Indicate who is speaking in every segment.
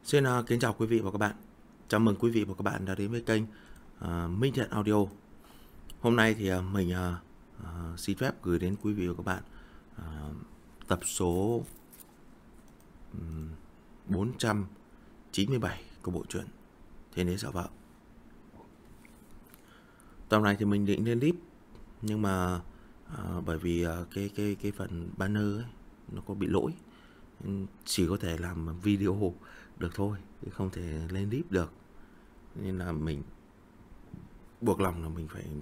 Speaker 1: Xin kính chào quý vị và các bạn. Chào mừng quý vị và các bạn đã đến với kênh Minh Thiện Audio. Hôm nay thì mình xin phép gửi đến quý vị và các bạn tập số 497 của bộ truyện Thiên Đế Sợ Vợ. Tập này thì mình định lên clip, nhưng mà bởi vì cái phần banner ấy, nó có bị lỗi, chỉ có thể làm video được thôi, không thể lên clip được, nên là mình buộc lòng là mình phải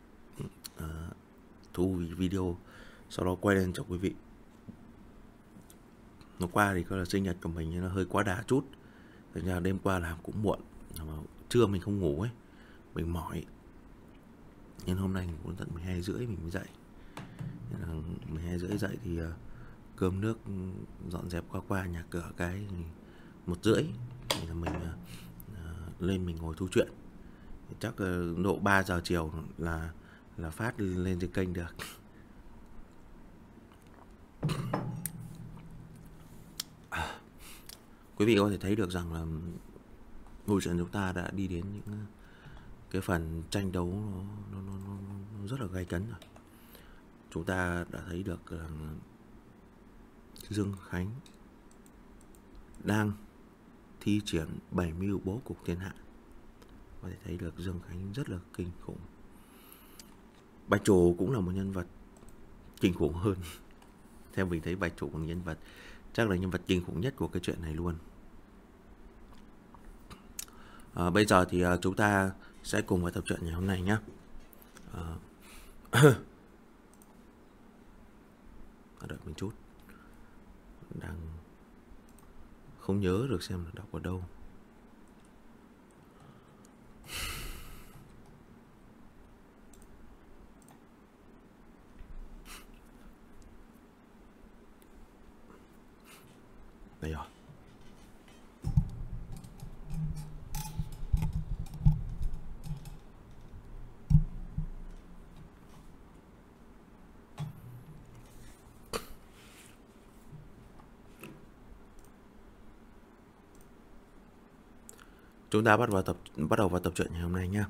Speaker 1: thu video, sau đó quay lên cho quý vị. Hôm qua thì có là sinh nhật của mình nên nó hơi quá đà chút, thành ra đêm qua làm cũng muộn, trưa mình không ngủ ấy, mình mỏi, nên hôm nay cũng tận 12:30 mình mới dậy. Nên là 12:30 dậy thì cơm nước dọn dẹp qua nhà cửa cái 1:30 thì là mình lên mình ngồi thu chuyện. Chắc độ 3 giờ chiều là phát lên trên kênh được. Quý vị có thể thấy được rằng là bộ truyện chúng ta đã đi đến những cái phần tranh đấu nó rất là gay cấn rồi. Chúng ta đã thấy được rằng Dương Khánh đang thi triển 7 mưu bố cục thiên hạ. Có thể thấy được Dương Khánh rất là kinh khủng. Bạch Chủ cũng là một nhân vật kinh khủng hơn. Theo mình thấy Bạch Chủ là nhân vật, chắc là nhân vật kinh khủng nhất của cái chuyện này luôn. Bây giờ thì chúng ta sẽ cùng vào tập truyện ngày hôm nay nhé. Đợi một chút, đang không nhớ được xem là đọc ở đâu. Đây rồi. Chúng ta bắt đầu vào tập truyện ngày hôm nay nhé.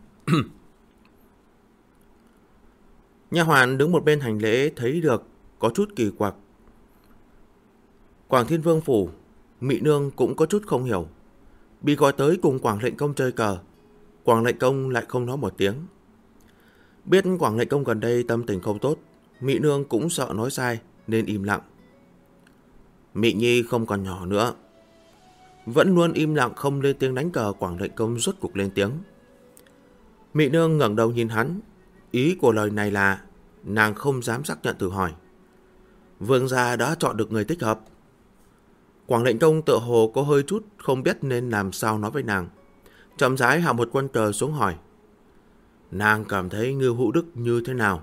Speaker 1: Nha hoàn đứng một bên hành lễ thấy được có chút kỳ quặc. Quảng Thiên Vương phủ, Mị Nương cũng có chút không hiểu. Bị gọi tới cùng Quảng Lệnh Công chơi cờ, Quảng Lệnh Công lại không nói một tiếng. Biết Quảng Lệnh Công gần đây tâm tình không tốt, Mị Nương cũng sợ nói sai nên im lặng. Mị Nhi không còn nhỏ nữa. Vẫn luôn im lặng không lên tiếng đánh cờ, Quảng Lệnh Công rốt cuộc lên tiếng. Mị Nương ngẩng đầu nhìn hắn, ý của lời này là nàng không dám xác nhận, thử hỏi. Vương gia đã chọn được người thích hợp. Quảng Lệnh Công tựa hồ có hơi chút không biết nên làm sao nói với nàng. Chậm rãi hạ một quân cờ xuống hỏi. Nàng cảm thấy Ngưu Hữu Đức như thế nào?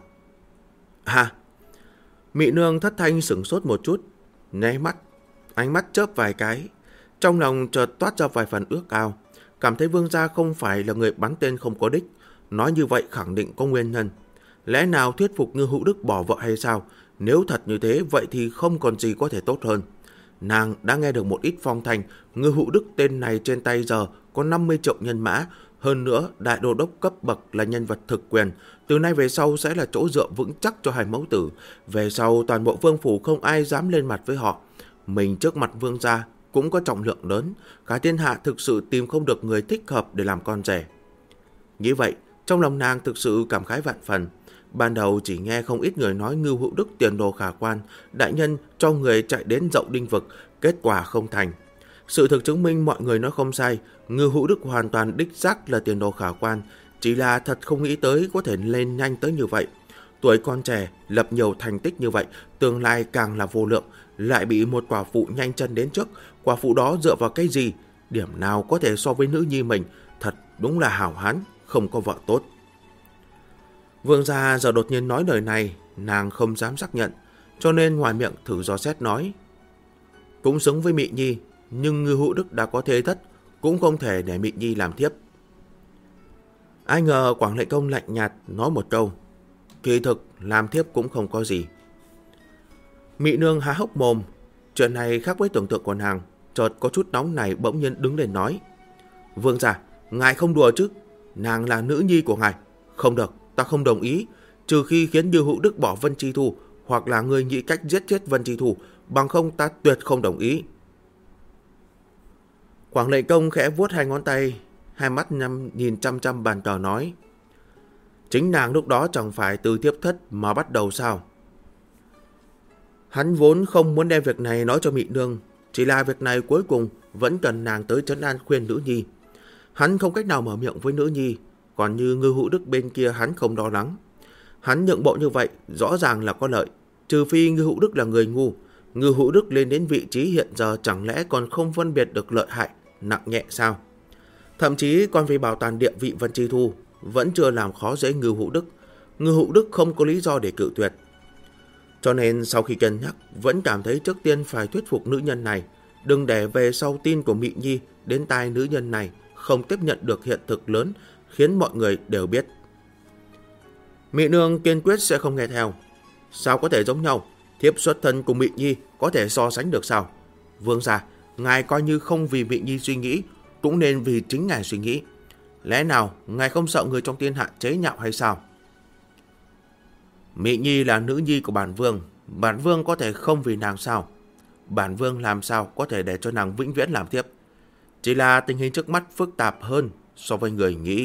Speaker 1: Mị Nương thất thanh sửng sốt một chút, nháy mắt, ánh mắt chớp vài cái. Trong lòng chợt toát ra vài phần ước ao, cảm thấy vương gia không phải là người bắn tên không có đích. Nói như vậy khẳng định có nguyên nhân. Lẽ nào thuyết phục Ngưu Hữu Đức bỏ vợ hay sao? Nếu thật như thế, vậy thì không còn gì có thể tốt hơn. Nàng đã nghe được một ít phong thanh, Ngưu Hữu Đức tên này trên tay giờ có 50 triệu nhân mã. Hơn nữa, đại đô đốc cấp bậc là nhân vật thực quyền. Từ nay về sau sẽ là chỗ dựa vững chắc cho hai mẫu tử. Về sau toàn bộ vương phủ không ai dám lên mặt với họ. Mình trước mặt vương gia cũng có trọng lượng lớn, cả thiên hạ thực sự tìm không được người thích hợp để làm con rể. Nghĩ vậy, trong lòng nàng thực sự cảm khái vạn phần. Ban đầu chỉ nghe không ít người nói Ngưu Hữu Đức tiền đồ khả quan, đại nhân cho người chạy đến Dậu Đinh vực, kết quả không thành. Sự thực chứng minh mọi người nói không sai, Ngưu Hữu Đức hoàn toàn đích xác là tiền đồ khả quan, chỉ là thật không nghĩ tới có thể lên nhanh tới như vậy. Tuổi con trẻ, lập nhiều thành tích như vậy, tương lai càng là vô lượng, lại bị một quả phụ nhanh chân đến trước. Quả phụ đó dựa vào cái gì? Điểm nào có thể so với nữ nhi mình? Thật đúng là hảo hán, không có vợ tốt. Vương gia giờ đột nhiên nói lời này, nàng không dám xác nhận, cho nên ngoài miệng thử dò xét nói. Cũng xứng với Mị Nhi, nhưng Ngưu Hữu Đức đã có thế thất, cũng không thể để Mị Nhi làm thiếp. Ai ngờ Quảng Lệnh Công lạnh nhạt nói một câu. Kỳ thực làm thiếp cũng không có gì. Mị Nương há hốc mồm, chuyện này khác với tưởng tượng của nàng. chợt có chút nóng này bỗng nhiên đứng lên nói: Vương gia, ngài không đùa chứ? Nàng là nữ nhi của ngài. Không được, ta không đồng ý, trừ khi khiến Như Hữu Đức bỏ Vân Chi Thu, hoặc là ngươi nghĩ cách giết chết Vân Chi Thu, bằng không ta tuyệt không đồng ý. Quảng Lệnh Công khẽ vuốt hai ngón tay, hai mắt nhìn chăm chăm bàn cờ nói: Chính nàng lúc đó chẳng phải từ thiếp thất mà bắt đầu sao? Hắn vốn không muốn đem việc này nói cho Mị Nương, chỉ là việc này cuối cùng vẫn cần nàng tới trấn an khuyên nữ nhi. Hắn không cách nào mở miệng với nữ nhi, còn như Ngư Hữu Đức bên kia hắn không lo lắng. Hắn nhượng bộ như vậy rõ ràng là có lợi, trừ phi Ngư Hữu Đức là người ngu. Ngư Hữu Đức lên đến vị trí hiện giờ chẳng lẽ còn không phân biệt được lợi hại, nặng nhẹ sao? Thậm chí còn vì bảo toàn địa vị Vân Chi Thu vẫn chưa làm khó dễ Ngư Hữu Đức. Ngư Hữu Đức không có lý do để cự tuyệt. Cho nên sau khi cân nhắc, vẫn cảm thấy trước tiên phải thuyết phục nữ nhân này, đừng để về sau tin của Mị Nhi đến tai nữ nhân này không tiếp nhận được hiện thực lớn, khiến mọi người đều biết. Mị Nương kiên quyết sẽ không nghe theo. Sao có thể giống nhau? Thiếp xuất thân cùng Mị Nhi có thể so sánh được sao? Vương gia, ngài coi như không vì Mị Nhi suy nghĩ, cũng nên vì chính ngài suy nghĩ. Lẽ nào ngài không sợ người trong thiên hạ chế nhạo hay sao? Mị Nhi là nữ nhi của bản vương có thể không vì nàng sao? Bản vương làm sao có thể để cho nàng vĩnh viễn làm thiếp? Chỉ là tình hình trước mắt phức tạp hơn so với người nghĩ.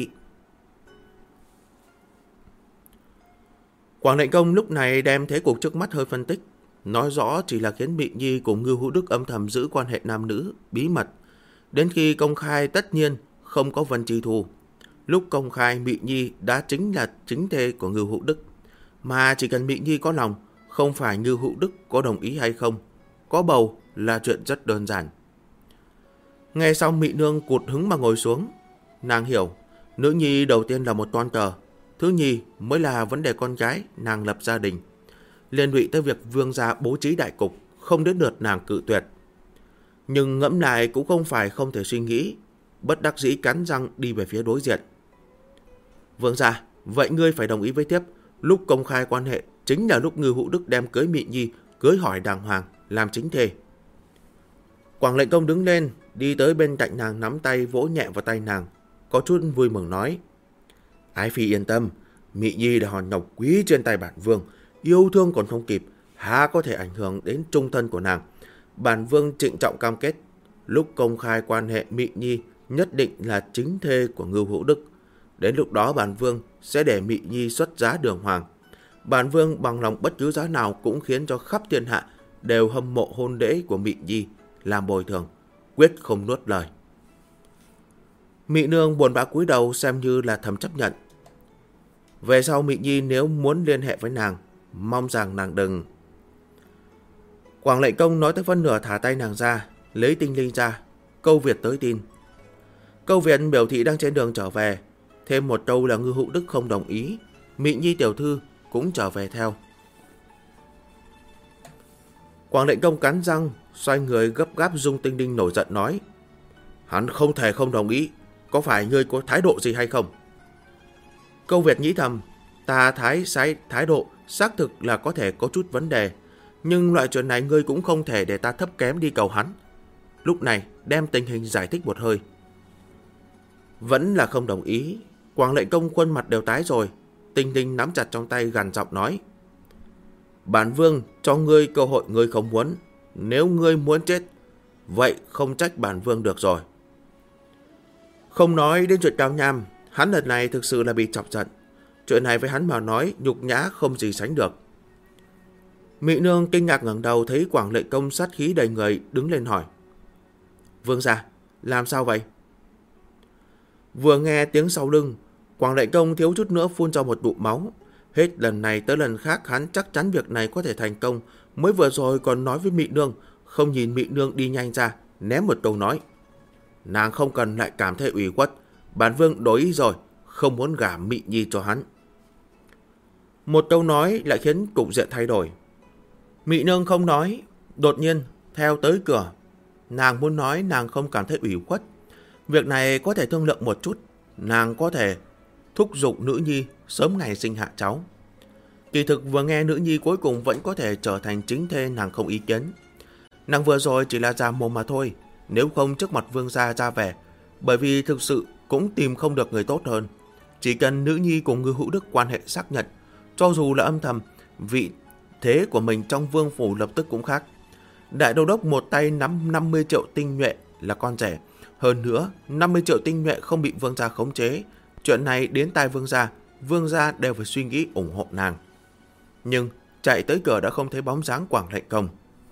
Speaker 1: Quảng Lệnh Công lúc này đem thế cục trước mắt hơi phân tích, nói rõ chỉ là khiến Mị Nhi cùng Ngư Hữu Đức âm thầm giữ quan hệ nam nữ, bí mật. Đến khi công khai tất nhiên không có Vân Chi Thu. Lúc công khai Mị Nhi đã chính là chính thê của Ngư Hữu Đức. Mà chỉ cần Mị Nhi có lòng, không phải Ngư Hữu Đức có đồng ý hay không, có bầu là chuyện rất đơn giản. Nghe xong Mị Nương cụt hứng mà ngồi xuống. Nàng hiểu, nữ nhi đầu tiên là một toan cờ, thứ nhì mới là vấn đề con gái nàng lập gia đình, liên lụy tới việc vương gia bố trí đại cục, không đến lượt nàng cự tuyệt. Nhưng ngẫm lại cũng không phải không thể suy nghĩ, bất đắc dĩ cắn răng đi về phía đối diện. Vương gia, vậy ngươi phải đồng ý với thiếp, lúc công khai quan hệ chính là lúc Ngư Hữu Đức đem cưới Mị Nhi, cưới hỏi đàng hoàng, làm chính thê. Quảng Lệnh Công đứng lên, đi tới bên cạnh nàng, nắm tay vỗ nhẹ vào tay nàng, có chút vui mừng nói: Ái phi yên tâm, Mị Nhi là hòn ngọc quý trên tay bản vương, yêu thương còn không kịp, há có thể ảnh hưởng đến trung thân của nàng. Bản vương trịnh trọng cam kết, lúc công khai quan hệ Mị Nhi nhất định là chính thê của Ngưu Hữu Đức. Đến lúc đó bản vương sẽ để Mị Nhi xuất giá đường hoàng. Bản vương bằng lòng bất cứ giá nào cũng khiến cho khắp thiên hạ đều hâm mộ hôn lễ của Mị Nhi, làm bồi thường, quyết không nuốt lời. Mị Nương buồn bã cúi đầu xem như là thầm chấp nhận. Về sau Mị Nhi nếu muốn liên hệ với nàng, mong rằng nàng đừng. Quảng Lệnh Công nói tới phân nửa thả tay nàng ra, lấy tinh linh ra. Câu Việt tới tin. Câu Việt biểu thị đang trên đường trở về, thêm một câu là Ngư Hữu Đức không đồng ý. Mị Nhi tiểu thư cũng trở về theo. Quảng Lệnh Công cắn răng, xoay người gấp gáp dung tinh linh nổi giận nói: Hắn không thể không đồng ý, có phải ngươi có thái độ gì hay không? Câu Việt nghĩ thầm, ta thái độ xác thực là có thể có chút vấn đề, nhưng loại chuyện này ngươi cũng không thể để ta thấp kém đi cầu hắn. Lúc này đem tình hình giải thích một hơi. Vẫn là không đồng ý. Quảng Lệnh Công khuôn mặt đều tái rồi. Tinh linh nắm chặt trong tay gằn giọng nói: Bản vương cho ngươi cơ hội ngươi không muốn. Nếu ngươi muốn chết, vậy không trách bản vương được rồi. Không nói đến chuyện Cao Nham, hắn lần này thực sự là bị chọc giận. Chuyện này với hắn mà nói nhục nhã không gì sánh được. Mị Nương kinh ngạc ngẩng đầu thấy Quảng Lệnh Công sát khí đầy người, đứng lên hỏi: Vương gia, làm sao vậy? Vừa nghe tiếng sau lưng, Quảng Lệnh Công thiếu chút nữa phun ra một ngụm máu. Hết lần này tới lần khác hắn chắc chắn việc này có thể thành công. Mới vừa rồi còn nói với Mị Nương, không nhìn Mị Nương đi nhanh ra, ném một câu nói: Nàng không cần lại cảm thấy ủy khuất, bản vương đổi ý rồi, không muốn gả Mị Nhi cho hắn. Một câu nói lại khiến cục diện thay đổi. Mị Nương không nói, đột nhiên theo tới cửa. Nàng muốn nói nàng không cảm thấy ủy khuất, việc này có thể thương lượng một chút, nàng có thể thúc giục nữ nhi sớm ngày sinh hạ cháu. Kỳ thực vừa nghe nữ nhi cuối cùng vẫn có thể trở thành chính thê, nàng không ý kiến. Nàng vừa rồi chỉ là già mồm mà thôi, nếu không trước mặt vương gia ra vẻ, bởi vì thực sự cũng tìm không được người tốt hơn. Chỉ cần nữ nhi cùng Ngư Hữu Đức quan hệ xác nhận, cho dù là âm thầm, vị thế của mình trong vương phủ lập tức cũng khác. Đại đô đốc một tay nắm 50 triệu tinh nhuệ là con rẻ. Hơn nữa, 50 triệu tinh nhuệ không bị vương gia khống chế. Chuyện này đến tai vương gia đều phải suy nghĩ ủng hộ nàng. Nhưng chạy tới cửa đã không thấy bóng dáng Quảng Lệnh Công.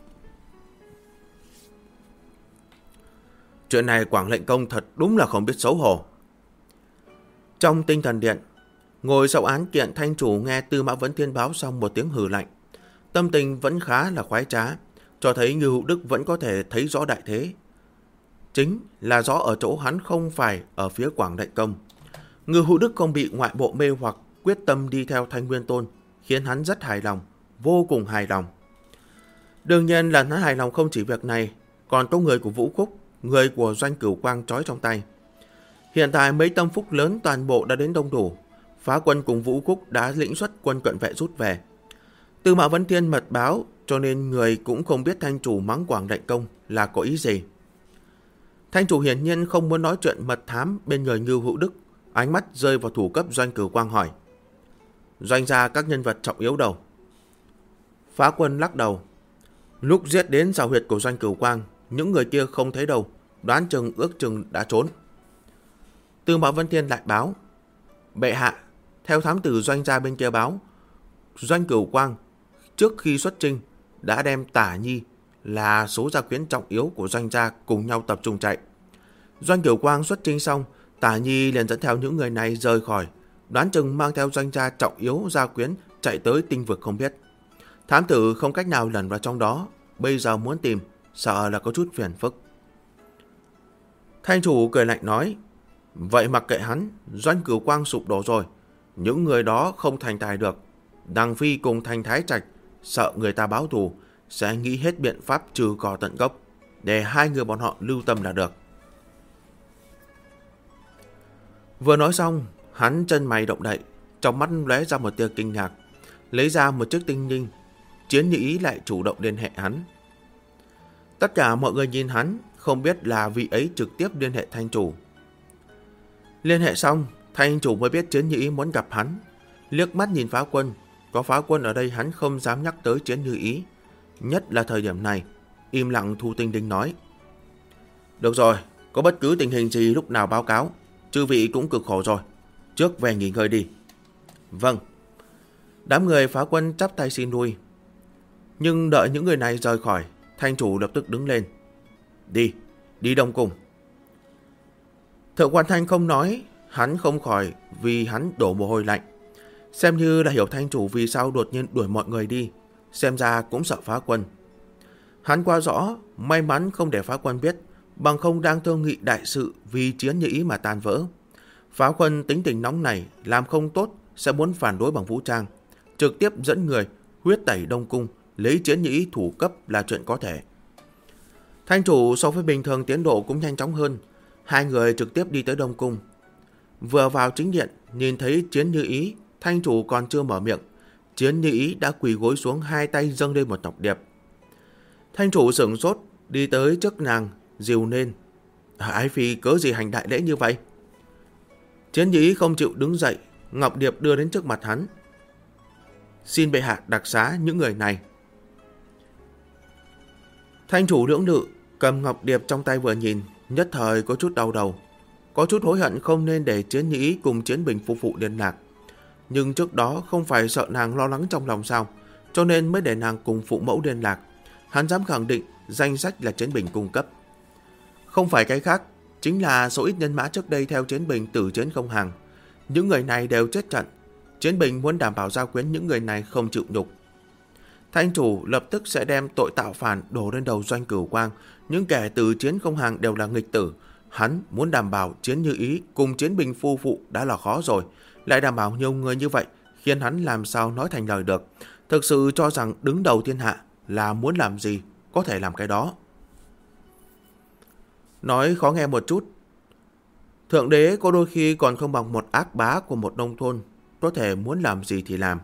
Speaker 1: Chuyện này Quảng Lệnh Công thật đúng là không biết xấu hổ. Trong Tinh Thần Điện, ngồi sau án kiện, thanh chủ nghe Tư Mã Vấn Thiên báo xong một tiếng hừ lạnh. Tâm tình vẫn khá là khoái trá, cho thấy Ngư Hữu Đức vẫn có thể thấy rõ đại thế. Chính là rõ ở chỗ hắn không phải ở phía Quảng Lệnh Công. Ngư Hữu Đức không bị ngoại bộ mê hoặc, quyết tâm đi theo Thanh Nguyên Tôn, khiến hắn rất hài lòng, vô cùng hài lòng. Đương nhiên là hắn hài lòng không chỉ việc này, còn có người của Vũ Khúc, người của Doanh Cửu Quang trói trong tay. Hiện tại mấy tâm phúc lớn toàn bộ đã đến đông đủ. Phá quân cùng Vũ Khúc đã lĩnh xuất quân cận vệ rút về. Tư Mã Vấn Thiên mật báo, cho nên người cũng không biết thanh chủ mắng Quảng Lệnh Công là có ý gì. Thanh chủ hiển nhiên không muốn nói chuyện mật thám bên người Ngưu Hữu Đức, ánh mắt rơi vào thủ cấp Doanh Cửu Quang hỏi: Doanh gia các nhân vật trọng yếu đâu? Phá quân lắc đầu: Lúc giết đến xào huyệt của Doanh Cửu Quang, những người kia không thấy đâu, đoán chừng ước chừng đã trốn. Tư Mã Vấn Thiên lại báo: Bệ hạ, theo thám tử Doanh gia bên kia báo, Doanh Cửu Quang trước khi xuất chinh đã đem Tả Nhi là số gia quyến trọng yếu của Doanh gia cùng nhau tập trung chạy. Doanh Cửu Quang xuất chinh xong, Tả Nhi liền dẫn theo những người này rời khỏi, đoán chừng mang theo Doanh gia trọng yếu gia quyến chạy tới tinh vực không biết. Thám tử không cách nào lẩn vào trong đó, bây giờ muốn tìm sợ là có chút phiền phức. Thanh chủ cười lạnh nói: Vậy mặc kệ hắn, Doanh Cửu Quang sụp đổ rồi, những người đó không thành tài được. Đằng Phi cùng Thành Thái Trạch sợ người ta báo thù, sẽ nghĩ hết biện pháp trừ cỏ tận gốc, để hai người bọn họ lưu tâm là được. Vừa nói xong, hắn chân mày động đậy, trong mắt lóe ra một tia kinh ngạc, lấy ra một chiếc tinh linh. Chiến Như Ý lại chủ động liên hệ hắn. Tất cả mọi người nhìn hắn, không biết là vị ấy trực tiếp liên hệ thanh chủ. Liên hệ xong, thanh chủ mới biết Chiến Như Ý muốn gặp hắn. Liếc mắt nhìn Phá Quân, có Phá Quân ở đây hắn không dám nhắc tới Chiến Như Ý. Nhất là thời điểm này, im lặng thu tinh linh nói: Được rồi, có bất cứ tình hình gì lúc nào báo cáo, chư vị cũng cực khổ rồi, trước về nghỉ ngơi đi. Vâng. Đám người Phá Quân chắp tay xin lui. Nhưng đợi những người này rời khỏi, thanh chủ lập tức đứng lên: Đi đông cung. Thượng quan Thanh không nói, hắn không khỏi vì hắn đổ mồ hôi lạnh. Xem như là hiểu thanh chủ vì sao đột nhiên đuổi mọi người đi, xem ra cũng sợ Phá Quân. Hắn qua rõ, may mắn không để Phá Quân biết, bằng không đang thương nghị đại sự vì Chiến Như Ý mà tan vỡ. Phá Quân tính tình nóng này, làm không tốt sẽ muốn phản đối bằng vũ trang, trực tiếp dẫn người huyết tẩy đông cung, lấy Chiến Như Ý thủ cấp là chuyện có thể. Thanh chủ so với bình thường tiến độ cũng nhanh chóng hơn, hai người trực tiếp đi tới đông cung. Vừa vào chính điện, nhìn thấy Chiến Như Ý, thanh chủ còn chưa mở miệng, Chiến Như Ý đã quỳ gối xuống, hai tay dâng lên một ngọc điệp. Thanh chủ sửng sốt, đi tới trước nàng, dìu lên: Ái phi cớ gì hành đại lễ như vậy? Chiến Như Ý không chịu đứng dậy, ngọc điệp đưa đến trước mặt hắn: Xin bệ hạ đặc xá những người này. Thanh chủ lưỡng lự, cầm ngọc điệp trong tay vừa nhìn, nhất thời có chút đau đầu, có chút hối hận không nên để Chiến Như Ý cùng Chiến Bình phu phụ liên lạc. Nhưng trước đó không phải sợ nàng lo lắng trong lòng sao, cho nên mới để nàng cùng phụ mẫu liên lạc. Hắn dám khẳng định danh sách là Chiến Bình cung cấp. Không phải cái khác, chính là số ít nhân mã trước đây theo Chiến Bình tử chiến không hàng. Những người này đều chết trận. Chiến Bình muốn đảm bảo gia quyến những người này không chịu nhục. Thanh chủ lập tức sẽ đem tội tạo phản đổ lên đầu Doanh Cửu Quang. Những kẻ từ chiến không hàng đều là nghịch tử. Hắn muốn đảm bảo Chiến Như Ý cùng Chiến Bình phu phụ đã là khó rồi, lại đảm bảo nhiều người như vậy, khiến hắn làm sao nói thành lời được. Thực sự cho rằng đứng đầu thiên hạ là muốn làm gì có thể làm cái đó. Nói khó nghe một chút, thượng đế có đôi khi còn không bằng một ác bá của một nông thôn, có thể muốn làm gì thì làm.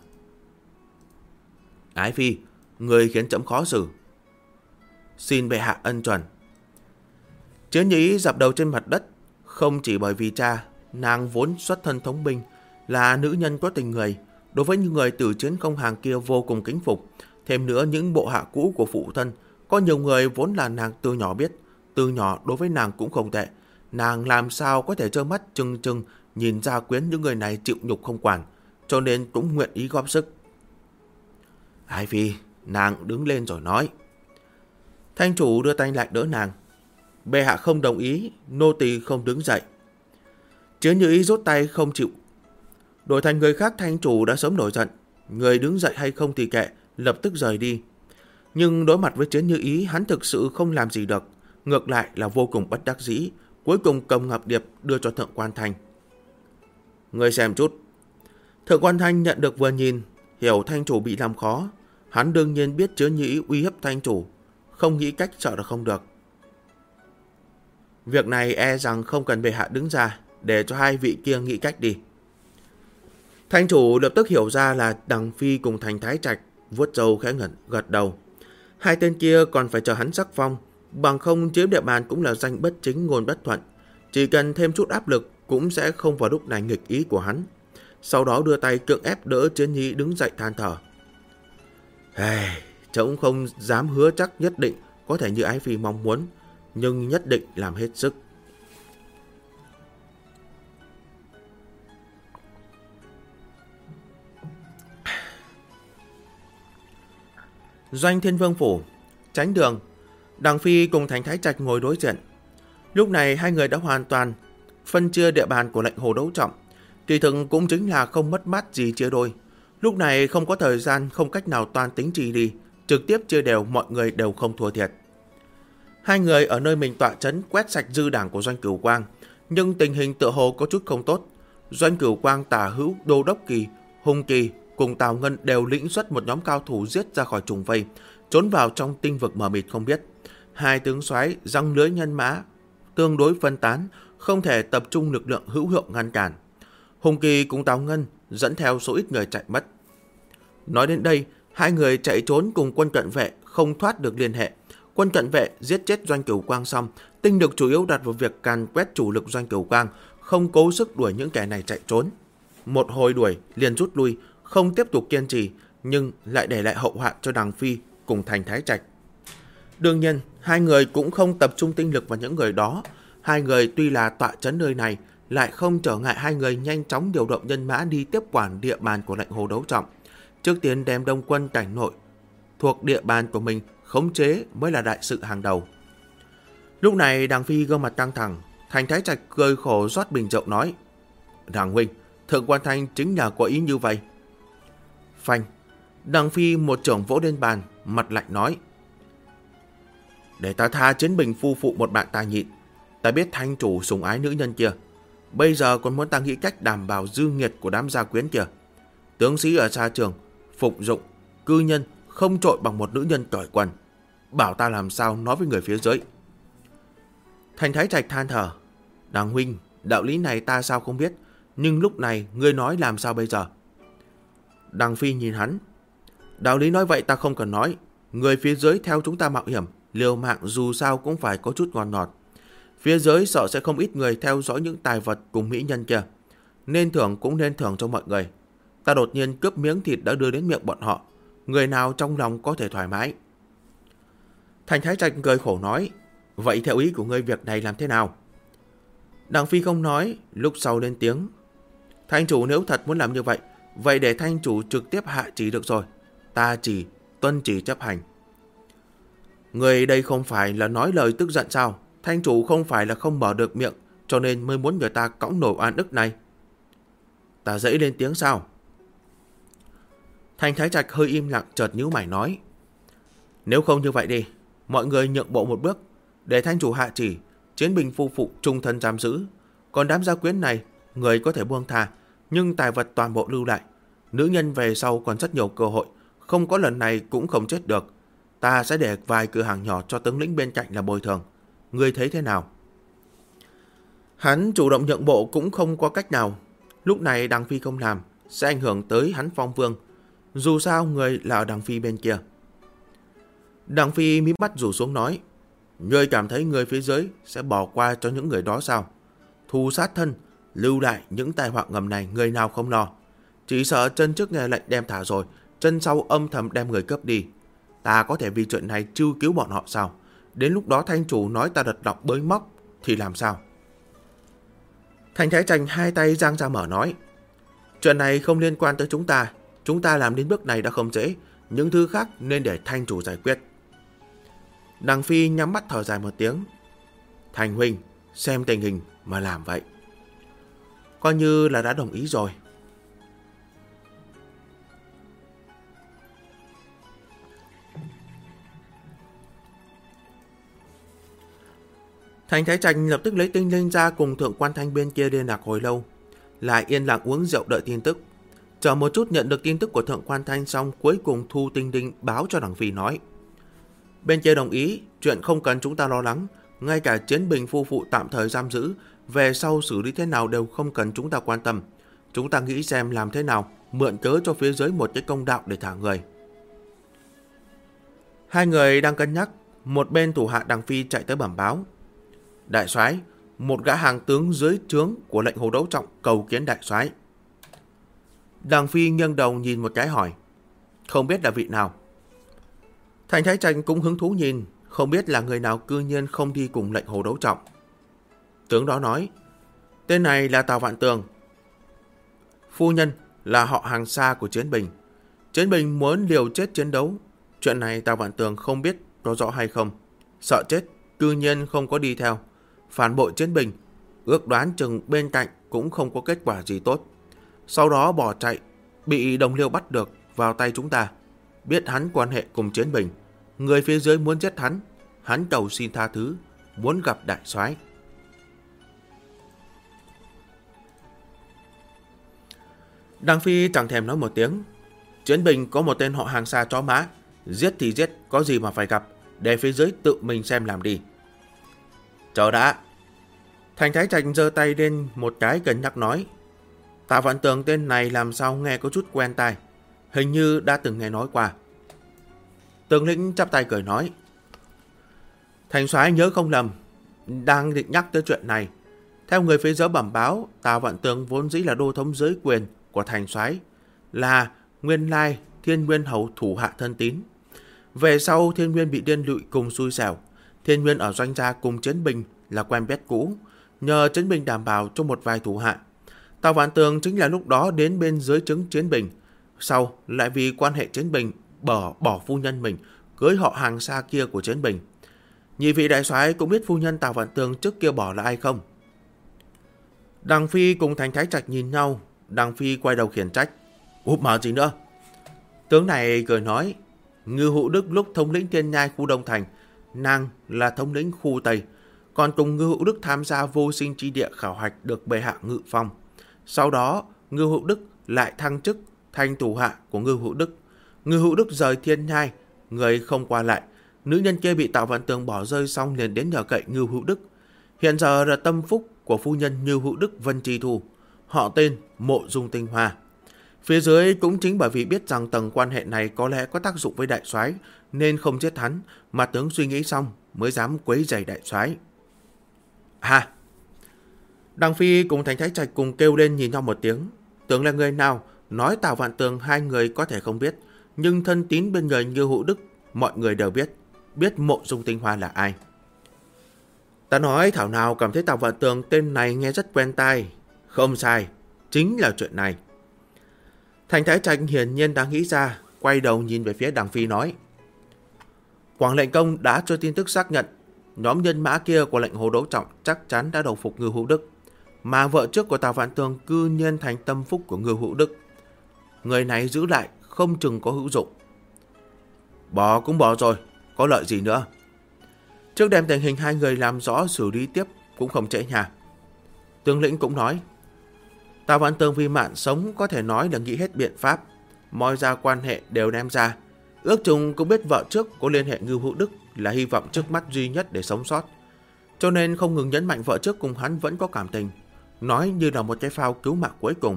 Speaker 1: Ái phi, người khiến trẫm khó xử. Xin bệ hạ ân chuẩn. Chiến Như Ý dập đầu trên mặt đất, không chỉ bởi vì cha, nàng vốn xuất thân thống binh, là nữ nhân có tình người, đối với những người tử chiến công hàng kia vô cùng kính phục. Thêm nữa những bộ hạ cũ của phụ thân, có nhiều người vốn là nàng từ nhỏ biết, từ nhỏ đối với nàng cũng không tệ. Nàng làm sao có thể trơ mắt trừng trừng nhìn Gia Quyến những người này chịu nhục không quản, cho nên cũng nguyện ý góp sức. Ái Phi, nàng đứng lên rồi nói. Thanh chủ đưa tay lại đỡ nàng. Bệ hạ không đồng ý, nô tỳ không đứng dậy. Chiến Như Ý rút tay không chịu. Đổi thành người khác, thanh chủ đã sớm nổi giận. Người đứng dậy hay không thì kệ, lập tức rời đi. Nhưng đối mặt với Chiến Như Ý, hắn thực sự không làm gì được. Ngược lại là vô cùng bất đắc dĩ. Cuối cùng cầm ngọc điệp đưa cho Thượng Quan Thanh. Người xem chút. Thượng Quan Thanh nhận được vừa nhìn, hiểu thanh chủ bị làm khó. Hắn đương nhiên biết Chiến Như Ý uy hiếp thanh chủ, không nghĩ cách sợ là không được. Việc này e rằng không cần bệ hạ đứng ra, để cho hai vị kia nghĩ cách đi. Thanh chủ lập tức hiểu ra là Đằng Phi cùng Thành Thái Trạch, vuốt râu khẽ gật đầu. Hai tên kia còn phải chờ hắn sắc phong, bằng không chiếm địa bàn cũng là danh bất chính ngôn bất thuận. Chỉ cần thêm chút áp lực cũng sẽ không vào lúc này nghịch ý của hắn. Sau đó đưa tay cưỡng ép đỡ Chiến Nhi đứng dậy than thở. Trẫm không dám hứa chắc nhất định có thể như Ái Phi mong muốn, nhưng nhất định làm hết sức. Doanh Thiên Vương phủ, Chánh đường, Đằng Phi cùng Thành Thái Trạch ngồi đối diện. Lúc này hai người đã hoàn toàn phân chia địa bàn của lệnh Hồ Đấu Trọng. Kỳ thực cũng chính là không mất mát gì chia đôi. Lúc này không có thời gian, không cách nào toan tính chi đi, trực tiếp chia đều, mọi người đều không thua thiệt. Hai người ở nơi mình tọa trấn quét sạch dư đảng của Doanh Cửu Quang, nhưng tình hình tựa hồ có chút không tốt. Doanh Cửu Quang tả hữu Đô Đốc Kỳ, Hùng Kỳ cùng Tào Ngân đều lĩnh xuất một nhóm cao thủ giết ra khỏi trùng vây, trốn vào trong tinh vực mờ mịt không biết. Hai tướng soái răng lưới nhân mã tương đối phân tán, không thể tập trung lực lượng hữu hiệu ngăn cản. Hùng Kỳ cùng Tào Ngân dẫn theo số ít người chạy mất. Nói đến đây, hai người chạy trốn cùng quân cận vệ không thoát được liên hệ. Quân cận vệ giết chết Doanh Cửu Quang xong, tinh lực chủ yếu đặt vào việc càn quét chủ lực Doanh Cửu Quang, không cố sức đuổi những kẻ này chạy trốn. Một hồi đuổi liền rút lui, không tiếp tục kiên trì, nhưng lại để lại hậu hoạn cho Đằng Phi cùng Thành Thái Trạch. Đương nhiên, hai người cũng không tập trung tinh lực vào những người đó. Hai người tuy là tọa trấn nơi này, lại không trở ngại hai người nhanh chóng điều động nhân mã đi tiếp quản địa bàn của lệnh Hồ Đấu Trọng. Trước tiên đem đông quân cảnh nội thuộc địa bàn của mình khống chế mới là đại sự hàng đầu. Lúc này Đằng Phi gương mặt căng thẳng, Thành Thái Trạch cười khổ rót bình rượu nói: Đằng huynh, Thượng Quan Thanh chính là có ý như vậy. Phanh, Đằng Phi một trưởng vỗ lên bàn, mặt lạnh nói: Để ta tha Chiến Bình phu phụ một bạn ta nhịn. Ta biết thanh chủ sủng ái nữ nhân kia, bây giờ còn muốn ta nghĩ cách đảm bảo dư nghiệt của đám gia quyến kia. Tướng sĩ ở xa trường, phục dụng, cư nhân không trội bằng một nữ nhân cởi quần. Bảo ta làm sao nói với người phía dưới. Thành Thái Trạch than thở: Đằng huynh, đạo lý này ta sao không biết, nhưng lúc này ngươi nói làm sao bây giờ? Đằng Phi nhìn hắn: Đạo lý nói vậy ta không cần nói. Người phía dưới theo chúng ta mạo hiểm, liều mạng dù sao cũng phải có chút ngon ngọt. Phía dưới sợ sẽ không ít người theo dõi những tài vật cùng mỹ nhân kia. Nên thưởng cũng nên thưởng cho mọi người. Ta đột nhiên cướp miếng thịt đã đưa đến miệng bọn họ, người nào trong lòng có thể thoải mái. Thành Thái Trạch cười khổ nói: Vậy theo ý của ngươi việc này làm thế nào? Đằng Phi không nói, lúc sau lên tiếng: Thanh chủ nếu thật muốn làm như vậy, vậy để thanh chủ trực tiếp hạ chỉ được rồi. Ta chỉ tuân chỉ chấp hành. Người đây không phải là nói lời tức giận sao? Thanh chủ không phải là không mở được miệng, cho nên mới muốn người ta cõng nổi oan ức này. Ta dễ lên tiếng sao? Thành Thái Trạch hơi im lặng, chợt nhíu mày nói: Nếu không như vậy đi, mọi người nhượng bộ một bước, để thanh chủ hạ chỉ, Chiến Bình phu phụ trung thân giam giữ. Còn đám gia quyến này, người có thể buông tha, nhưng tài vật toàn bộ lưu lại. Nữ nhân về sau còn rất nhiều cơ hội, không có lần này cũng không chết được. Ta sẽ để vài cửa hàng nhỏ cho tướng lĩnh bên cạnh là bồi thường. Ngươi thấy thế nào? Hắn chủ động nhượng bộ cũng không có cách nào. Lúc này Đằng Phi không làm, sẽ ảnh hưởng tới hắn phong vương. Dù sao người là ở Đằng Phi bên kia. Đằng Phi mí mắt rủ xuống nói: Ngươi cảm thấy người phía dưới sẽ bỏ qua cho những người đó sao? Thù sát thân, lưu lại những tai họa ngầm này người nào không lo. Chỉ sợ chân trước nghe lệnh đem thả rồi, chân sau âm thầm đem người cướp đi. Ta có thể vì chuyện này trưu cứu bọn họ sao? Đến lúc đó thanh chủ nói ta đặt lòng bới móc thì làm sao? Thành Thái Tranh hai tay giang ra mở nói, chuyện này không liên quan tới chúng ta làm đến bước này đã không dễ, những thứ khác nên để thanh chủ giải quyết. Đằng Phi nhắm mắt thở dài một tiếng, Thành huynh xem tình hình mà làm vậy. Coi như là đã đồng ý rồi. Thành Thái Tranh lập tức lấy tinh linh ra cùng Thượng Quan Thanh bên kia liên lạc hồi lâu, lại yên lặng uống rượu đợi tin tức. Chờ một chút nhận được tin tức của Thượng Quan Thanh xong, cuối cùng thu tinh linh báo cho Đằng Phi nói, bên kia đồng ý, chuyện không cần chúng ta lo lắng, ngay cả Chiến Bình phu phụ tạm thời giam giữ, về sau xử lý thế nào đều không cần chúng ta quan tâm. Chúng ta nghĩ xem làm thế nào, mượn cớ cho phía dưới một cái công đạo để thả người. Hai người đang cân nhắc, một bên thủ hạ Đằng Phi chạy tới bẩm báo, đại soái, một gã hàng tướng dưới trướng của lệnh Hồ Đấu Trọng cầu kiến đại soái. Đằng Phi nghiêng đầu nhìn một cái hỏi, không biết là vị nào? Thành Thái Tranh cũng hứng thú nhìn, không biết là người nào cư nhiên không đi cùng lệnh Hồ Đấu Trọng. Tướng đó nói, tên này là Tào Vạn Tường. Phu nhân là họ hàng xa của Chiến Bình. Chiến Bình muốn liều chết chiến đấu. Chuyện này Tào Vạn Tường không biết có rõ hay không. Sợ chết, cư nhiên không có đi theo. Phản bội Chiến Bình, ước đoán chừng bên cạnh cũng không có kết quả gì tốt. Sau đó bỏ chạy, bị đồng liêu bắt được vào tay chúng ta. Biết hắn quan hệ cùng Chiến Bình, người phía dưới muốn giết hắn, hắn cầu xin tha thứ, muốn gặp đại soái. Đằng Phi chẳng thèm nói một tiếng, Chiến Bình có một tên họ hàng xa chó má, giết thì giết, có gì mà phải gặp, để phía dưới tự mình xem làm đi. Chờ đã. Thành Thái Tranh giơ tay lên một cái cân nhắc nói, Tào Vạn Tường tên này làm sao nghe có chút quen tai, hình như đã từng nghe nói qua. Tướng lĩnh chắp tay cười nói, Thành soái nhớ không lầm, đang định nhắc tới chuyện này. Theo người phía dưới bẩm báo, Tào Vạn Tường vốn dĩ là đô thống dưới quyền của thành soái, là nguyên lai Thiên Nguyên hầu thủ hạ thân tín. Về sau Thiên Nguyên bị liên lụy cùng xui xẻo, Thiên Nguyên ở doanh gia cùng Chiến Bình là quen biết cũ, nhờ Chiến Bình đảm bảo cho một vài thủ hạ. Tào Vạn Tường chính là lúc đó đến bên dưới trướng Chiến Bình, sau lại vì quan hệ Chiến Bình bỏ phu nhân mình, cưới họ hàng xa kia của Chiến Bình. Nhị vị đại soái cũng biết phu nhân Tào Vạn Tường trước kia bỏ là ai không? Đằng Phi cùng Thành Thái Trạch nhìn nhau, Đằng Phi quay đầu khiển trách, úp mở gì nữa? Tướng này cười nói, Ngư Hữu Đức lúc thống lĩnh Thiên Nhai khu Đông Thành, nàng là thống lĩnh khu Tây, còn cùng Ngư Hữu Đức tham gia vô sinh chi địa khảo hạch được bệ hạ ngự phong. Sau đó, Ngư Hữu Đức lại thăng chức thành thủ hạ của Ngư Hữu Đức. Ngư Hữu Đức rời Thiên Nhai, người không qua lại. Nữ nhân kia bị Tào Vạn Tường bỏ rơi xong liền đến nhờ cậy Ngư Hữu Đức. Hiện giờ là tâm phúc của phu nhân Ngư Hữu Đức Vân Tri Thu, họ tên Mộ Dung Tinh Hoa. Phía dưới cũng chính bởi vì biết rằng tầng quan hệ này có lẽ có tác dụng với đại soái nên không giết hắn, mà tướng suy nghĩ xong mới dám quấy rầy đại soái. Ha! Đằng Phi cùng Thành Thái Trạch cùng kêu lên nhìn nhau một tiếng. Tướng là người nào nói Tào Vạn Tường hai người có thể không biết, nhưng thân tín bên người Ngư Hữu Đức mọi người đều biết Mộ Dung Tinh Hoa là ai. Ta nói thảo nào cảm thấy Tào Vạn Tường tên này nghe rất quen tai. Không sai, chính là chuyện này. Thành Thái Trạch hiển nhiên đã nghĩ ra, quay đầu nhìn về phía Đằng Phi nói, Quảng lệnh công đã cho tin tức xác nhận nhóm nhân mã kia của lệnh Hồ Đấu Trọng chắc chắn đã đầu phục Ngư Hữu Đức, mà vợ trước của Tào Vạn Tường cư nhiên thành tâm phúc của Ngư Hữu Đức. Người này giữ lại không chừng có hữu dụng. Bỏ cũng bỏ rồi, có lợi gì nữa. Trước đem tình hình hai người làm rõ xử lý tiếp cũng không trễ nhà. Tướng lĩnh cũng nói, Tào Vạn Tường vì mạng sống có thể nói là nghĩ hết biện pháp, mọi ra quan hệ đều đem ra. Ước chừng cũng biết vợ trước có liên hệ Ngư Hữu Đức là hy vọng trước mắt duy nhất để sống sót, cho nên không ngừng nhấn mạnh vợ trước cùng hắn vẫn có cảm tình, nói như là một cái phao cứu mạng cuối cùng.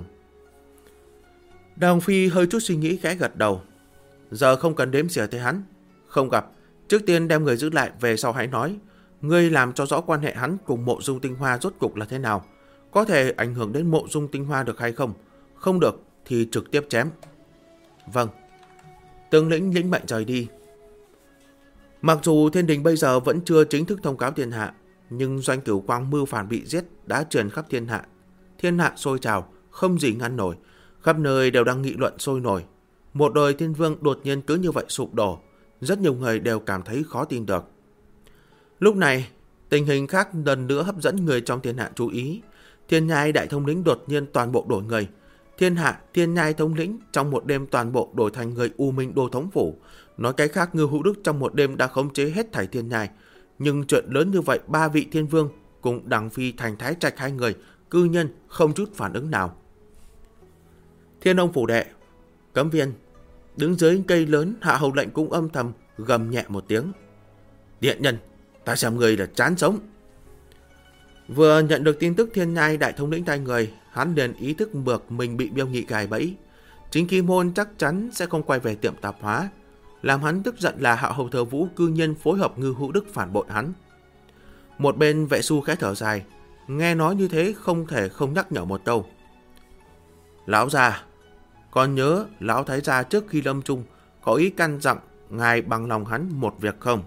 Speaker 1: Đằng Phi hơi chút suy nghĩ khẽ gật đầu. Giờ không cần đếm xỉa tới hắn, không gặp, trước tiên đem người giữ lại về sau hãy nói. Ngươi làm cho rõ quan hệ hắn cùng Mộ Dung Tinh Hoa rốt cục là thế nào, có thể ảnh hưởng đến Mộ Dung Tinh Hoa được hay không? Không được thì trực tiếp chém. Vâng. Tướng lĩnh lĩnh mệnh rời đi. Mặc dù thiên đình bây giờ vẫn chưa chính thức thông cáo thiên hạ, nhưng Doanh Cửu Quang mưu phản bị giết đã truyền khắp thiên hạ. Thiên hạ sôi trào, không gì ngăn nổi, khắp nơi đều đang nghị luận sôi nổi. Một đời thiên vương đột nhiên cứ như vậy sụp đổ, rất nhiều người đều cảm thấy khó tin được. Lúc này, tình hình khác lần nữa hấp dẫn người trong thiên hạ chú ý. Thiên Nhai đại thống lĩnh đột nhiên toàn bộ đổi người. Thiên hạ, Thiên Nhai thống lĩnh trong một đêm toàn bộ đổi thành người U Minh Đô thống phủ. Nói cái khác, Ngưu Hữu Đức trong một đêm đã khống chế hết thảy Thiên Nhai. Nhưng chuyện lớn như vậy, 3 vị thiên vương cùng Đằng Phi thành Thái Trạch 2 người, cư nhân không chút phản ứng nào. Thiên Ông phủ đệ, Cấm Viên, đứng dưới cây lớn, Hạ Hầu Lệnh cũng âm thầm gầm nhẹ một tiếng. Điện nhân, ta xem người là chán sống. Vừa nhận được tin tức Thiên Nhai đại thống lĩnh 2 người, hắn liền ý thức được mình bị Miêu Nghị gài bẫy. Chính Kim Môn chắc chắn sẽ không quay về tiệm tạp hóa. Làm hắn tức giận là Hạ Hầu Thừa Vũ cư nhiên phối hợp Ngưu Hữu Đức phản bội hắn. Một bên Vệ Xu khẽ thở dài, nghe nói như thế không thể không nhắc nhở một câu. Lão già, còn nhớ lão thái gia trước khi lâm chung có ý căn dặn ngài bằng lòng hắn một việc không?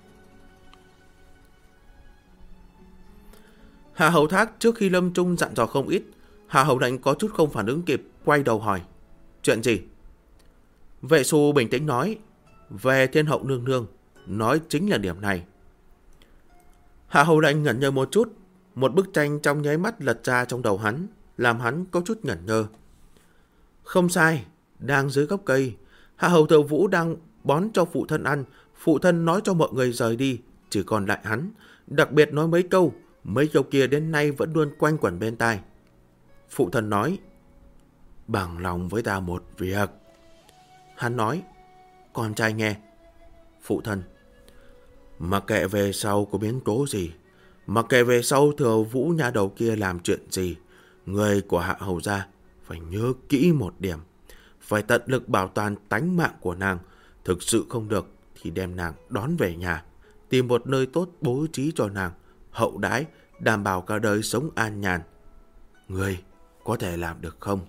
Speaker 1: Hạ Hầu Thác trước khi lâm chung dặn dò không ít. Hạ Hầu Lệnh có chút không phản ứng kịp, quay đầu hỏi. Chuyện gì? Vệ Xu bình tĩnh nói. Về Thiên Hậu nương nương, nói chính là điểm này. Hạ Hầu Lệnh ngẩn ngơ một chút. Một bức tranh trong nháy mắt lật ra trong đầu hắn, làm hắn có chút ngẩn ngơ. Không sai, đang dưới gốc cây, Hạ Hầu Thừa Vũ đang bón cho phụ thân ăn. Phụ thân nói cho mọi người rời đi, chỉ còn lại hắn. Đặc biệt nói mấy câu kia đến nay vẫn luôn quanh quẩn bên tai. Phụ thân nói, bằng lòng với ta một việc. Hắn nói, con trai nghe. Phụ thân, mặc kệ về sau có biến cố gì, mặc kệ về sau Thừa Vũ nhà đầu kia làm chuyện gì, người của Hạ Hầu gia phải nhớ kỹ một điểm, phải tận lực bảo toàn tánh mạng của nàng. Thực sự không được thì đem nàng đón về nhà, tìm một nơi tốt bố trí cho nàng, hậu đãi, đảm bảo cả đời sống an nhàn. Người có thể làm được không?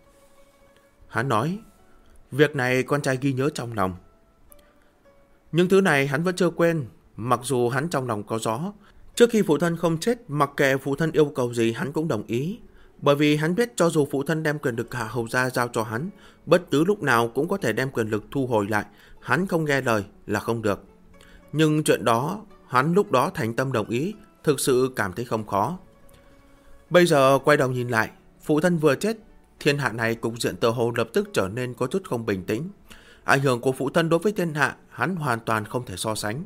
Speaker 1: Hắn nói, việc này con trai ghi nhớ trong lòng. Nhưng thứ này hắn vẫn chưa quên, mặc dù hắn trong lòng có rõ. Trước khi phụ thân không chết, mặc kệ phụ thân yêu cầu gì hắn cũng đồng ý. Bởi vì hắn biết cho dù phụ thân đem quyền lực Hạ Hầu gia giao cho hắn, bất cứ lúc nào cũng có thể đem quyền lực thu hồi lại. Hắn không nghe lời là không được. Nhưng chuyện đó, hắn lúc đó thành tâm đồng ý, thực sự cảm thấy không khó. Bây giờ quay đầu nhìn lại, phụ thân vừa chết, thiên hạ này cục diện tựa hồ lập tức trở nên có chút không bình tĩnh. Ảnh hưởng của phụ thân đối với thiên hạ, hắn hoàn toàn không thể so sánh.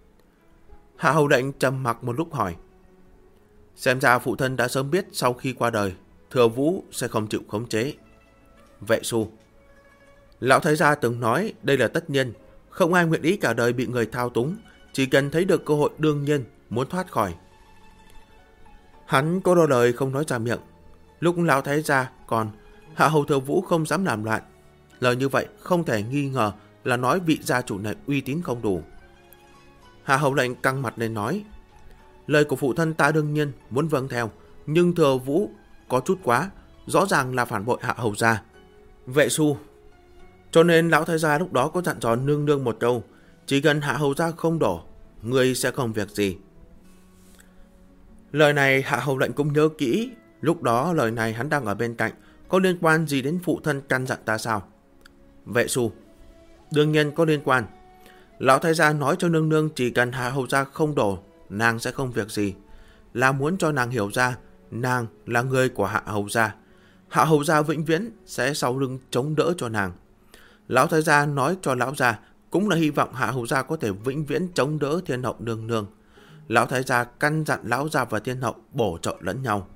Speaker 1: Hạ Hầu Lệnh trầm mặc một lúc hỏi. Xem ra phụ thân đã sớm biết sau khi qua đời, Thừa Vũ sẽ không chịu khống chế. Vệ Xu, lão thái gia từng nói đây là tất nhiên, không ai nguyện ý cả đời bị người thao túng, chỉ cần thấy được cơ hội đương nhiên muốn thoát khỏi. Hắn có đôi lời không nói ra miệng. Lúc lão thái gia còn, Hạ Hầu Thừa Vũ không dám làm loạn. Lời như vậy không thể nghi ngờ là nói vị gia chủ này uy tín không đủ. Hạ Hầu Lệnh căng mặt lên nói, lời của phụ thân ta đương nhiên muốn vâng theo, nhưng Thừa Vũ có chút quá, rõ ràng là phản bội Hạ Hầu gia. Vệ Xu, cho nên lão thái gia lúc đó có dặn dò nương nương một câu, chỉ cần Hạ Hầu gia không đổ, ngươi sẽ không việc gì. Lời này Hạ Hầu Lệnh cũng nhớ kỹ, lúc đó lời này hắn đang ở bên cạnh, có liên quan gì đến phụ thân căn dặn ta sao? Vệ Xu, đương nhiên có liên quan. Lão thái gia nói cho nương nương chỉ cần Hạ Hầu gia không đổ, nàng sẽ không việc gì, là muốn cho nàng hiểu ra nàng là người của Hạ Hầu gia. Hạ Hầu gia vĩnh viễn sẽ sau lưng chống đỡ cho nàng. Lão thái gia nói cho lão gia cũng là hy vọng Hạ Hầu gia có thể vĩnh viễn chống đỡ thiên hậu nương nương. Lão thái gia căn dặn lão gia và thiên hậu bổ trợ lẫn nhau.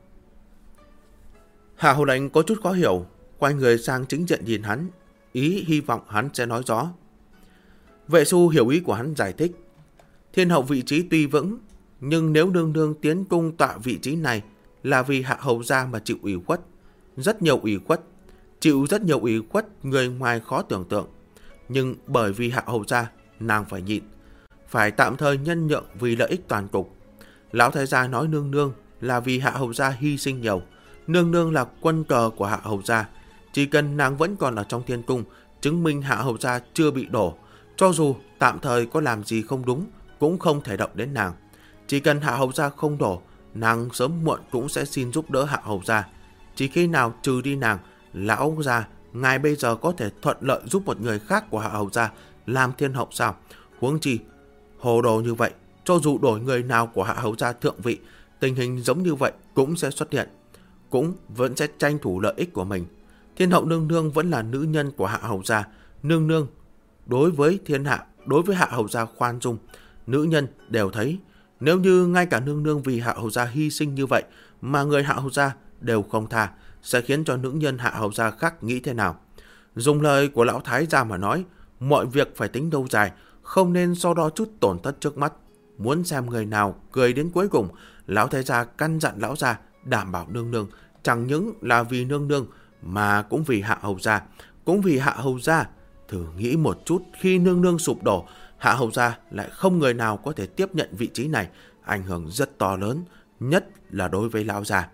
Speaker 1: Hạ Hầu Lệnh có chút khó hiểu, quay người sang chính diện nhìn hắn, ý hy vọng hắn sẽ nói rõ. Vệ Xu hiểu ý của hắn, giải thích. Thiên hậu vị trí tuy vững, nhưng nếu nương nương tiến cung tọa vị trí này là vì Hạ Hầu gia mà chịu ủy khuất, rất nhiều ủy khuất, chịu rất nhiều ủy khuất người ngoài khó tưởng tượng. Nhưng bởi vì Hạ Hầu gia, nàng phải nhịn, phải tạm thời nhân nhượng vì lợi ích toàn cục, Lão thái gia nói nương nương là vì Hạ hầu gia hy sinh nhiều. Nương nương là quân cờ của Hạ hầu gia. Chỉ cần nàng vẫn còn ở trong thiên cung, chứng minh Hạ hầu gia chưa bị đổ, cho dù tạm thời có làm gì không đúng cũng không thể động đến nàng. Chỉ cần Hạ hầu gia không đổ, nàng sớm muộn cũng sẽ xin giúp đỡ Hạ hầu gia. Chỉ khi nào trừ đi nàng, lão gia ngài bây giờ có thể thuận lợi giúp một người khác của Hạ hầu gia làm thiên hậu sao? Huống chi hồ đồ như vậy, cho dù đổi người nào của Hạ hầu gia thượng vị, tình hình giống như vậy cũng sẽ xuất hiện, cũng vẫn sẽ tranh thủ lợi ích của mình. Thiên hậu nương nương vẫn là nữ nhân của Hạ hầu gia, nương nương đối với Hạ hầu gia khoan dung, nữ nhân đều thấy. Nếu như ngay cả nương nương vì Hạ hầu gia hy sinh như vậy mà người Hạ hầu gia đều không tha, sẽ khiến cho nữ nhân Hạ hầu gia khác nghĩ thế nào? Dùng lời của lão thái gia mà nói, mọi việc phải tính lâu dài, không nên so đo chút tổn thất trước mắt. Muốn xem người nào cười đến cuối cùng, lão thái gia căn dặn lão gia đảm bảo nương nương chẳng những là vì nương nương mà cũng vì Hạ hầu gia, cũng vì Hạ hầu gia. Thử nghĩ một chút, khi nương nương sụp đổ, Hạ hầu gia lại không người nào có thể tiếp nhận vị trí này, ảnh hưởng rất to lớn, nhất là đối với lão gia.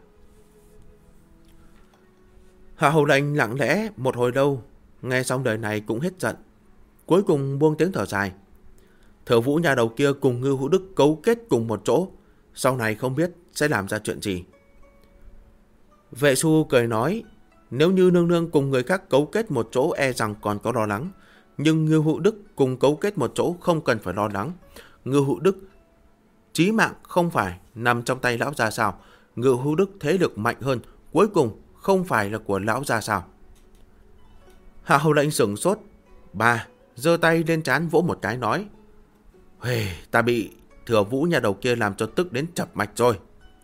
Speaker 1: Hạ hầu lệnh lặng lẽ một hồi lâu, nghe xong đời này cũng hết giận, cuối cùng buông tiếng thở dài. Thừa Vũ nhà đầu kia cùng Ngưu Hữu Đức cấu kết cùng một chỗ, sau này không biết sẽ làm ra chuyện gì. Vệ Xu cười nói, nếu như nương nương cùng người khác cấu kết một chỗ e rằng còn có lo lắng, nhưng Ngưu Hữu Đức cùng cấu kết một chỗ không cần phải lo lắng. Ngưu Hữu Đức chí mạng không phải nằm trong tay lão gia sao? Ngưu Hữu Đức thế lực mạnh hơn, cuối cùng không phải là của lão gia sao? Hạ hầu lệnh sửng sốt. Bà giơ tay lên trán vỗ một cái nói, ta bị Thừa Vũ nhà đầu kia làm cho tức đến chập mạch rồi.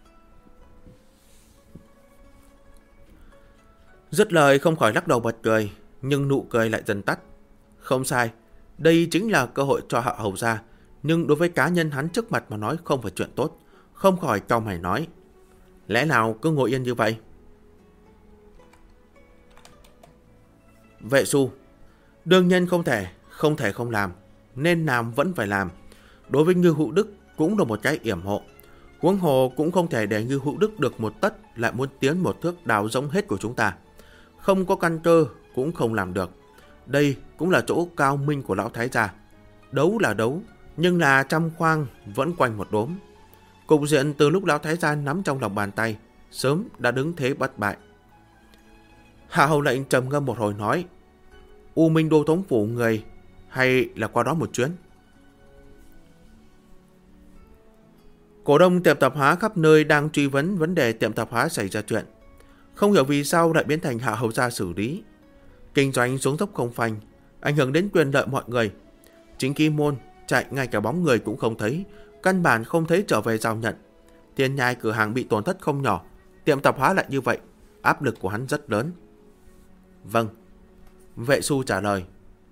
Speaker 1: Dứt lời không khỏi lắc đầu bật cười, nhưng nụ cười lại dần tắt. Không sai, đây chính là cơ hội cho Hạ hầu gia, nhưng đối với cá nhân hắn trước mặt mà nói không phải chuyện tốt. Không khỏi cau mày nói, lẽ nào cứ ngồi yên như vậy? Vệ Xu, đương nhiên không thể không làm, nên làm vẫn phải làm. Đối với Ngưu Hữu Đức cũng là một cái yểm hộ. Huống hồ cũng không thể để Ngưu Hữu Đức được một tấc lại muốn tiến một thước đào rỗng hết của chúng ta. Không có căn cơ cũng không làm được. Đây cũng là chỗ cao minh của lão thái gia. Đấu là đấu, nhưng là trăm khoang vẫn quanh một đốm. Cục diện từ lúc lão thái gia nắm trong lòng bàn tay, sớm đã đứng thế bất bại. Hạ hầu lệnh trầm ngâm một hồi nói, U Minh Đô thống phủ người hay là qua đó một chuyến? Cổ đông tiệm tạp hóa khắp nơi đang truy vấn vấn đề tiệm tạp hóa xảy ra chuyện. Không hiểu vì sao lại biến thành Hạ hầu gia xử lý. Kinh doanh xuống dốc không phanh, ảnh hưởng đến quyền lợi mọi người. Chính Kim Môn chạy ngay cả bóng người cũng không thấy, căn bản không thấy trở về giao nhận. Tiền nhai cửa hàng bị tổn thất không nhỏ, tiệm tạp hóa lại như vậy, áp lực của hắn rất lớn. Vâng, Vệ Xu trả lời.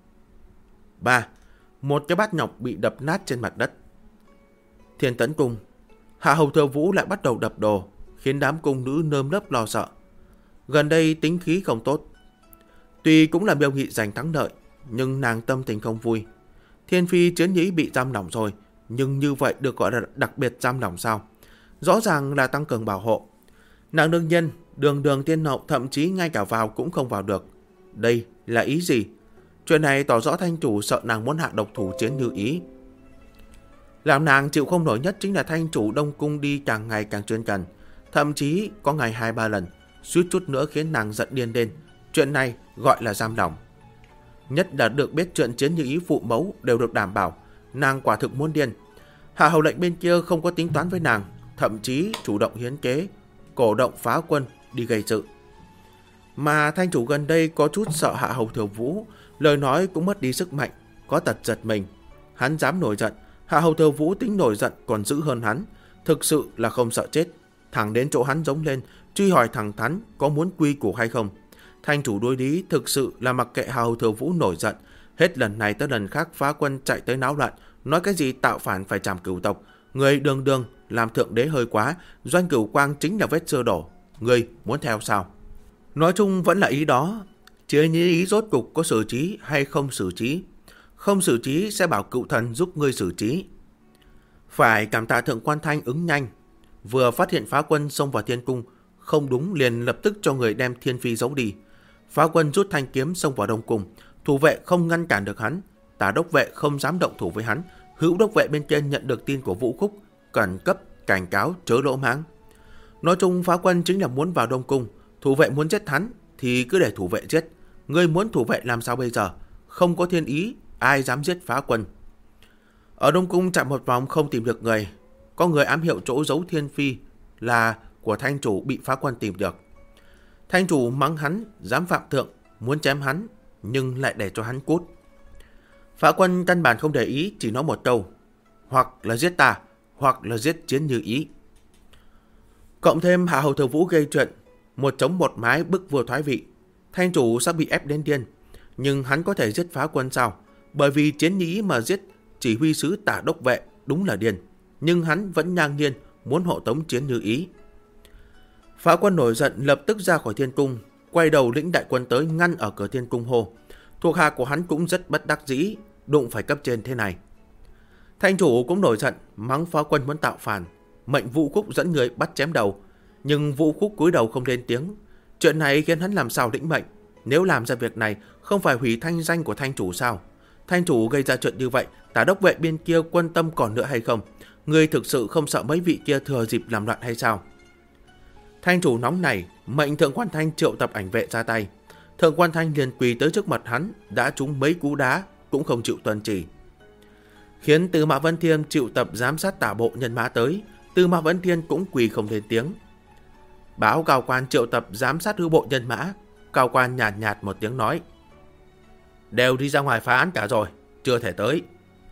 Speaker 1: 3. Một cái bát nhọc bị đập nát trên mặt đất. Thiên Tấn Cung, Hạ hầu Thừa Vũ lại bắt đầu đập đồ, khiến đám cung nữ nơm nớp lo sợ. Gần đây tính khí không tốt. Tuy cũng là Miêu Nghị giành thắng lợi, nhưng nàng tâm tình không vui. Thiên Phi Chiến Nhĩ bị giam lỏng rồi, nhưng như vậy được gọi là đặc biệt giam lỏng sao? Rõ ràng là tăng cường bảo hộ. Nàng đương nhiên, đường tiên hậu thậm chí ngay cả vào cũng không vào được. Đây là ý gì? Chuyện này tỏ rõ thanh chủ sợ nàng muốn hạ độc thủ Chiến Như Ý. Làm nàng chịu không nổi nhất chính là thanh chủ Đông Cung đi càng ngày càng chuyên cần, thậm chí có ngày 2-3 lần, suýt chút nữa khiến nàng giận điên lên. Chuyện này gọi là giam lỏng. Nhất là được biết chuyện Chiến Như Ý phụ mẫu đều được đảm bảo, nàng quả thực muốn điên. Hạ hầu lệnh bên kia không có tính toán với nàng, thậm chí chủ động hiến kế, cổ động phá quân đi gây sự. Mà thanh chủ gần đây có chút sợ Hạ hầu Thừa Vũ, lời nói cũng mất đi sức mạnh, có tật giật mình. Hắn dám nổi giận, Hạ hầu Thừa Vũ tính nổi giận còn dữ hơn hắn, thực sự là không sợ chết. Thẳng đến chỗ hắn giống lên, truy hỏi thẳng thắn có muốn quy củ hay không. Thanh chủ đối lý thực sự là mặc kệ Hạ hầu Thừa Vũ nổi giận, hết lần này tới lần khác phá quân chạy tới náo loạn, nói cái gì tạo phản phải trảm cửu tộc, người đường làm thượng đế hơi quá, Doanh Cửu Quang chính là vết xưa đổ, người muốn theo sao? Nói chung vẫn là ý đó, chỉ như ý rốt cục có xử trí hay không xử trí. Không xử trí sẽ bảo cựu thần giúp ngươi xử trí. Phải cảm tạ Thượng Quan Thanh ứng nhanh, vừa phát hiện phá quân xông vào thiên cung, không đúng liền lập tức cho người đem thiên phi giấu đi. Phá quân rút thanh kiếm xông vào đông cung, thủ vệ không ngăn cản được hắn, Tả đốc vệ không dám động thủ với hắn. Hữu đốc vệ bên kia nhận được tin của Vũ Khúc, khẩn cấp cảnh cáo chớ lỗ mãng. Nói chung phá quân chính là muốn vào đông cung, thủ vệ muốn giết hắn thì cứ để thủ vệ giết. Ngươi muốn thủ vệ làm sao bây giờ? Không có thiên ý, ai dám giết phá quân? Ở đông cung chạy một vòng không tìm được người. Có người ám hiệu chỗ giấu thiên phi là của thanh chủ bị phá quân tìm được. Thanh chủ mắng hắn dám phạm thượng, muốn chém hắn nhưng lại để cho hắn cút. Phá quân căn bản không để ý, chỉ nói một câu: hoặc là giết ta, hoặc là giết Chiến Như Ý. Cộng thêm Hạ Hầu Thừa Vũ gây chuyện, một chống một mái bức vua thoái vị, thanh chủ sắp bị ép đến điên. Nhưng hắn có thể giết phá quân sao? Bởi vì Chiến Như Ý mà giết chỉ huy sứ Tả đốc vệ đúng là điên, nhưng hắn vẫn ngang nhiên muốn hộ tống Chiến Như Ý. Phá quân nổi giận lập tức ra khỏi thiên cung, quay đầu lĩnh đại quân tới ngăn ở cửa thiên cung hô. Thuộc hạ của hắn cũng rất bất đắc dĩ, đụng phải cấp trên thế này. Thanh chủ cũng nổi giận, mắng phá quân muốn tạo phản, mệnh Vũ Khúc dẫn người bắt chém đầu. Nhưng Vũ Khúc cúi đầu không lên tiếng. Chuyện này khiến hắn làm sao lĩnh mệnh? Nếu làm ra việc này, không phải hủy thanh danh của thanh chủ sao? Thanh chủ gây ra chuyện như vậy, Tả đốc vệ bên kia quan tâm còn nữa hay không? Ngươi thực sự không sợ mấy vị kia thừa dịp làm loạn hay sao? Thanh chủ nóng này, mệnh Thượng Quan Thanh triệu tập ảnh vệ ra tay. Thượng Quan Thanh liền quỳ tới trước mặt hắn, đã trúng mấy cú đá cũng không chịu tuân chỉ. Khiến Tư Mã Vân Thiên triệu tập giám sát tả bộ nhân mã tới, Tư Mã Vân Thiên cũng quỳ không lên tiếng. Báo cao quan triệu tập giám sát hữu bộ nhân mã, cao quan nhạt nhạt một tiếng nói: đều đi ra ngoài phá án cả rồi, chưa thể tới.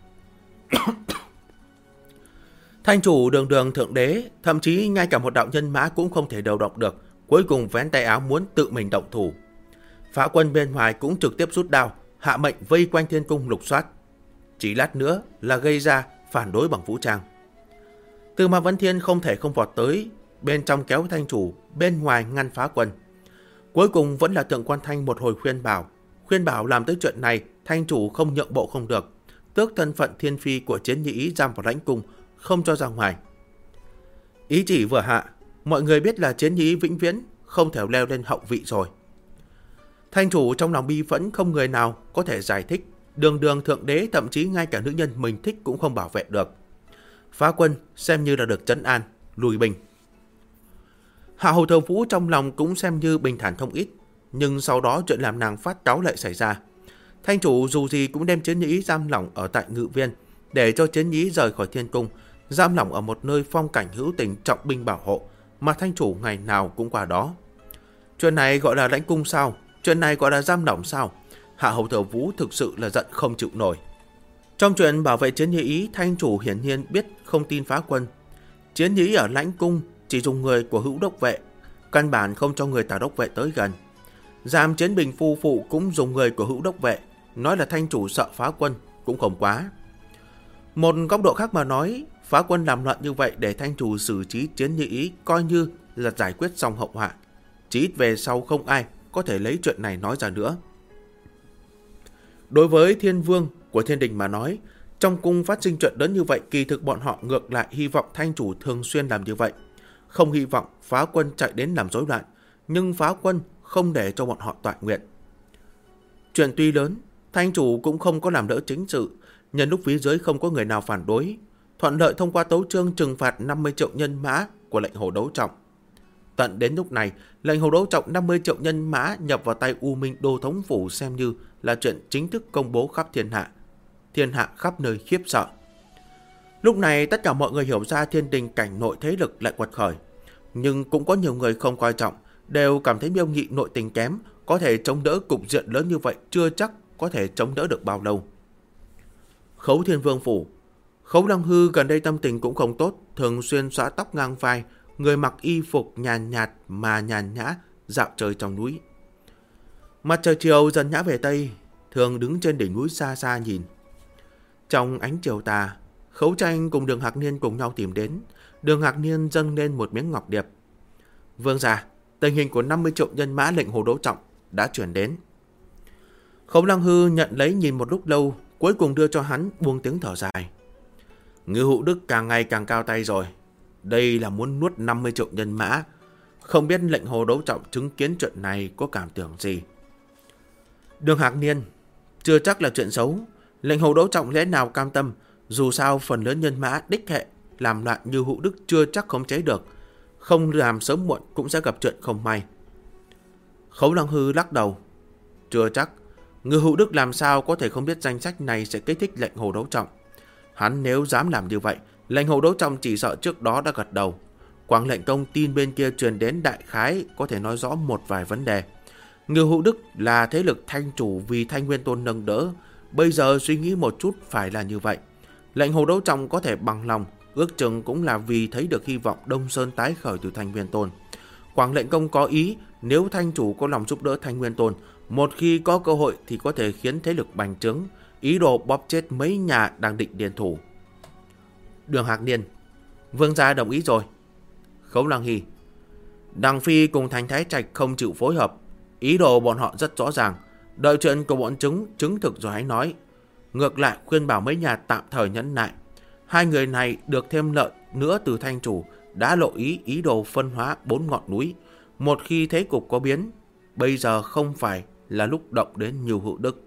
Speaker 1: Thanh chủ đường đường thượng đế, thậm chí ngay cả một đạo nhân mã cũng không thể điều động được, cuối cùng vén tay áo muốn tự mình động thủ. Phá quân bên ngoài cũng trực tiếp rút đao, hạ mệnh vây quanh thiên cung lục soát. Chỉ lát nữa là gây ra phản đối bằng vũ trang. Tư Mã Vân Thiên không thể không vọt tới, bên trong kéo thanh chủ, bên ngoài ngăn phá quân. Cuối cùng vẫn là Thượng Quan Thanh một hồi khuyên bảo làm tới chuyện này, thanh chủ không nhượng bộ không được, tước thân phận thiên phi của Chiến Như Ý giam vào lãnh cung, không cho ra ngoài. Ý chỉ vừa hạ, mọi người biết là Chiến Như Ý vĩnh viễn không thể leo lên hậu vị rồi. Thanh chủ trong lòng bi phẫn, không người nào có thể giải thích. Đường đường thượng đế, thậm chí ngay cả nữ nhân mình thích cũng không bảo vệ được. Phá quân xem như là được trấn an, lùi binh. Hạ Hầu Thừa Vũ trong lòng cũng xem như bình thản không ít, nhưng sau đó chuyện làm nàng phát cáu lại xảy ra. Thanh chủ dù gì cũng đem Chiến Như Ý giam lỏng ở tại ngự viên, để cho Chiến Như Ý rời khỏi thiên cung, giam lỏng ở một nơi phong cảnh hữu tình, trọng binh bảo hộ, mà thanh chủ ngày nào cũng qua đó. Chuyện này gọi là lãnh cung sao? Chuyện này gọi là giam lỏng sao? Hạ Hầu Thừa Vũ thực sự là giận không chịu nổi. Trong chuyện bảo vệ Chiến Như Ý, thanh chủ hiển nhiên biết không tin phá quân. Chiến Như Ý ở lãnh cung chỉ dùng người của hữu đốc vệ, căn bản không cho người Tả đốc vệ tới gần. Giam Chiến Bình phu phụ cũng dùng người của hữu đốc vệ, nói là thanh chủ sợ phá quân cũng không quá. Một góc độ khác mà nói, phá quân làm loạn như vậy để thanh chủ xử trí Chiến Như Ý coi như là giải quyết xong hậu họa. Chỉ ít về sau không ai có thể lấy chuyện này nói ra nữa. Đối với thiên vương của thiên đình mà nói, trong cung phát sinh chuyện lớn như vậy, kỳ thực bọn họ ngược lại hy vọng thanh chủ thường xuyên làm như vậy. Không hy vọng phá quân chạy đến làm rối loạn, nhưng phá quân không để cho bọn họ toại nguyện. Chuyện tuy lớn, thanh chủ cũng không có làm đỡ chính sự, nhân lúc phía dưới không có người nào phản đối, thuận lợi thông qua tấu chương trừng phạt 50 triệu nhân mã của lệnh Hồ Đấu Trọng. Tận đến lúc này, lệnh Hồ Đấu Trọng 50 triệu nhân mã nhập vào tay U Minh Đô Thống Phủ xem như là chuyện chính thức công bố khắp thiên hạ khắp nơi khiếp sợ. Lúc này tất cả mọi người hiểu ra thiên đình cảnh nội thế lực lại quật khởi, nhưng cũng có nhiều người không coi trọng, đều cảm thấy Miêu Nghị nội tình kém, có thể chống đỡ cục diện lớn như vậy chưa chắc có thể chống đỡ được bao lâu. Khấu Thiên Vương phủ, Khấu Lăng Hư gần đây tâm tình cũng không tốt, thường xuyên xõa tóc ngang vai, người mặc y phục nhàn nhạt mà nhàn nhã dạo chơi trong núi. Mặt trời chiều dần nhã về tây, thường đứng trên đỉnh núi xa xa nhìn. Trong ánh chiều tà, Khấu Tranh cùng Đường Hạc Niên cùng nhau tìm đến. Đường Hạc Niên dâng lên một miếng ngọc điệp. Vương gia, tình hình của 50 triệu nhân mã lệnh Hồ Đấu Trọng đã chuyển đến. Khấu Lăng Hư nhận lấy nhìn một lúc lâu, cuối cùng đưa cho hắn, buông tiếng thở dài. Ngư Hữu Đức càng ngày càng cao tay rồi. Đây là muốn nuốt 50 triệu nhân mã. Không biết lệnh Hồ Đấu Trọng chứng kiến chuyện này có cảm tưởng gì. Đường Hạc Niên, chưa chắc là chuyện xấu. Lệnh Hồ Đấu Trọng lẽ nào cam tâm, dù sao phần lớn nhân mã đích hệ làm loạn như Hữu Đức chưa chắc khống chế được. Không làm sớm muộn cũng sẽ gặp chuyện không may. Khấu Lăng Hư lắc đầu. Chưa chắc. Ngư Hữu Đức làm sao có thể không biết danh sách này sẽ kích thích lệnh Hồ Đấu Trọng. Hắn nếu dám làm như vậy, lệnh Hồ Đấu Trọng chỉ sợ trước đó đã gật đầu. Quảng lệnh công tin bên kia truyền đến đại khái có thể nói rõ một vài vấn đề. Ngư Hữu Đức là thế lực thanh chủ vì Thanh Nguyên Tôn nâng đỡ. Bây giờ suy nghĩ một chút phải là như vậy. Lệnh Hồ Đấu Trọng có thể bằng lòng, ước chừng cũng là vì thấy được hy vọng Đông Sơn tái khởi từ Thanh Nguyên Tôn. Quảng lệnh công có ý, nếu thanh chủ có lòng giúp đỡ Thanh Nguyên Tôn, một khi có cơ hội thì có thể khiến thế lực bành trướng, ý đồ bóp chết mấy nhà đang định điền thủ. Đường Hạc Niên, vương gia đồng ý rồi. Khấu Lăng Hy, Đằng Phi cùng Thành Thái Trạch không chịu phối hợp, ý đồ bọn họ rất rõ ràng, đợi chuyện của bọn chúng chứng thực rồi hãy nói. Ngược lại khuyên bảo mấy nhà tạm thời nhẫn nại. Hai người này được thêm lợi nữa từ thanh chủ đã lộ ý đồ phân hóa 4 ngọn núi. Một khi thế cục có biến, bây giờ không phải là lúc động đến nhiều Hữu Đức.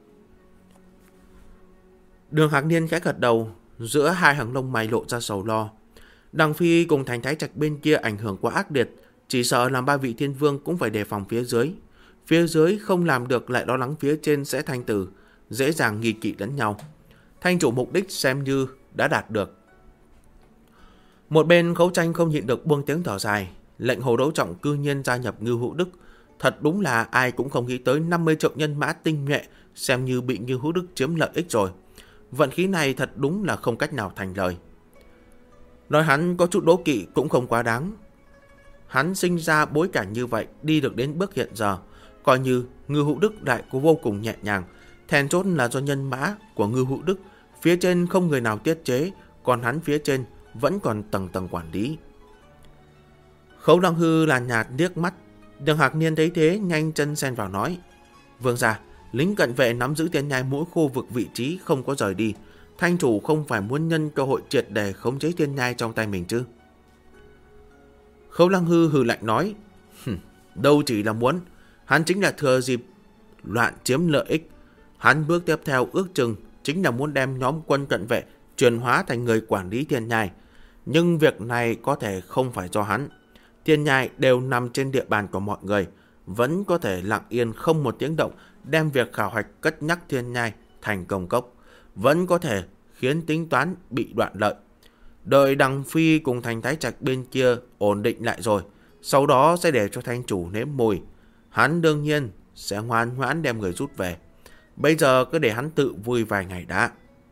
Speaker 1: Đường Hạc Niên khẽ gật đầu, giữa hai hàng lông mày lộ ra sầu lo. Đằng Phi cùng Thành Thái Trạch bên kia ảnh hưởng quá ác liệt, chỉ sợ làm ba vị thiên vương cũng phải đề phòng phía dưới. Phía dưới không làm được lại lo lắng phía trên sẽ thanh tử, dễ dàng nghi kỵ lẫn nhau. Thanh chủ mục đích xem như đã đạt được. Một bên Khấu Tranh không nhịn được buông tiếng thở dài. Lệnh Hồ Đấu Trọng cư nhiên gia nhập Ngư Hữu Đức. Thật đúng là ai cũng không nghĩ tới 50 triệu nhân mã tinh nhuệ xem như bị Ngư Hữu Đức chiếm lợi ích rồi. Vận khí này thật đúng là không cách nào thành lời. Nói hắn có chút đố kỵ cũng không quá đáng. Hắn sinh ra bối cảnh như vậy, đi được đến bước hiện giờ, coi như Ngư Hữu Đức đại có vô cùng nhẹ nhàng. Then chốt là do nhân mã của Ngư Hữu Đức phía trên không người nào tiết chế, còn hắn phía trên vẫn còn tầng tầng quản lý. Khấu Lăng Hư là nhạt liếc mắt. Đường Hạc Niên thấy thế nhanh chân xen vào nói. Vương gia, lính cận vệ nắm giữ Tiên Nhai mỗi khu vực vị trí không có rời đi. Thanh chủ không phải muốn nhân cơ hội triệt để khống chế Tiên Nhai trong tay mình chứ? Khấu Lăng Hư hừ lạnh nói. Đâu chỉ là muốn, hắn chính là thừa dịp loạn chiếm lợi ích. Hắn bước tiếp theo ước chừng chính là muốn đem nhóm quân cận vệ chuyển hóa thành người quản lý Tiên Nhai. Nhưng việc này có thể không phải do hắn. Tiên Nhai đều nằm trên địa bàn của mọi người, vẫn có thể lặng yên không một tiếng động đem việc khảo hạch cất nhắc Tiên Nhai thành công cốc, vẫn có thể khiến tính toán bị đoạn lợi. Đợi Đằng Phi cùng Thành Thái Trạch bên kia ổn định lại rồi, sau đó sẽ để cho thanh chủ nếm mùi. Hắn đương nhiên sẽ ngoan ngoãn đem người rút về. Bây giờ cứ để hắn tự vui vài ngày đã.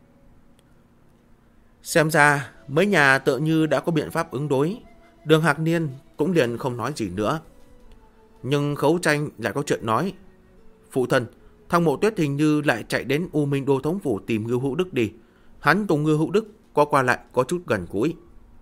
Speaker 1: Xem ra mấy nhà tự như đã có biện pháp ứng đối. Đường Hạc Niên cũng liền không nói gì nữa. Nhưng Khấu Tranh lại có chuyện nói. Phụ thân, Thăng Mộ Tuyết hình như lại chạy đến U Minh Đô Thống Phủ tìm Ngư Hữu Đức đi. Hắn cùng Ngư Hữu Đức qua lại có chút gần gũi.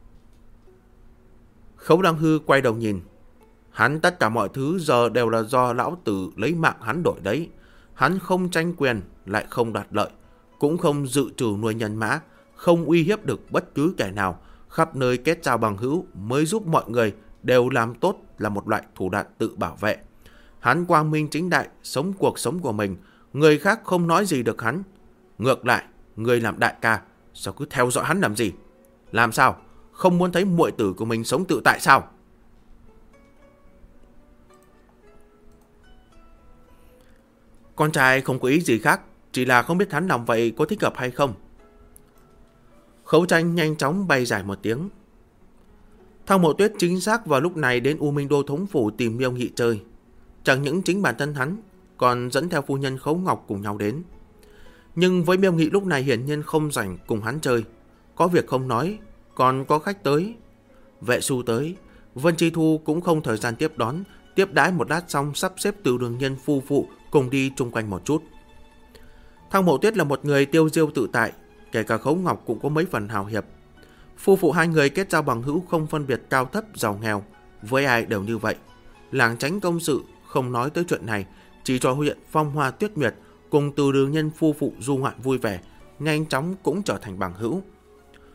Speaker 1: Khấu Lăng Hư quay đầu nhìn. Hắn tất cả mọi thứ giờ đều là do lão tử lấy mạng hắn đổi đấy. Hắn không tranh quyền, lại không đoạt lợi, cũng không dự trù nuôi nhân mã, không uy hiếp được bất cứ kẻ nào, khắp nơi kết giao bằng hữu mới giúp mọi người đều làm tốt là một loại thủ đoạn tự bảo vệ. Hắn quang minh chính đại, sống cuộc sống của mình, người khác không nói gì được hắn. Ngược lại, người làm đại ca, sao cứ theo dõi hắn làm gì? Làm sao? Không muốn thấy muội tử của mình sống tự tại sao? Con trai không có ý gì khác, chỉ là không biết hắn làm vậy có thích hợp hay không. Khấu Tranh nhanh chóng bay giải một tiếng. Thăng Mộ Tuyết chính xác vào lúc này đến U Minh Đô Thống Phủ tìm Miêu Nghị chơi. Chẳng những chính bản thân hắn, còn dẫn theo phu nhân Khấu Ngọc cùng nhau đến. Nhưng với Miêu Nghị lúc này hiển nhiên không rảnh cùng hắn chơi. Có việc không nói, còn có khách tới. Vệ Xu tới, Vân Chi Thu cũng không thời gian tiếp đón, tiếp đãi một lát xong sắp xếp Từ Đường Nhân phu phụ cùng đi chung quanh một chút. Thăng Mộ Tuyết là một người tiêu diêu tự tại, kể cả Khấu Ngọc cũng có mấy phần hào hiệp. Phu phụ hai người kết giao bằng hữu không phân biệt cao thấp giàu nghèo, với ai đều như vậy. Làng Tránh công sự không nói tới chuyện này, chỉ cho huyện Phong Hoa Tuyết Nguyệt cùng Từ Đường Nhân phu phụ du ngoạn vui vẻ, nhanh chóng cũng trở thành bằng hữu.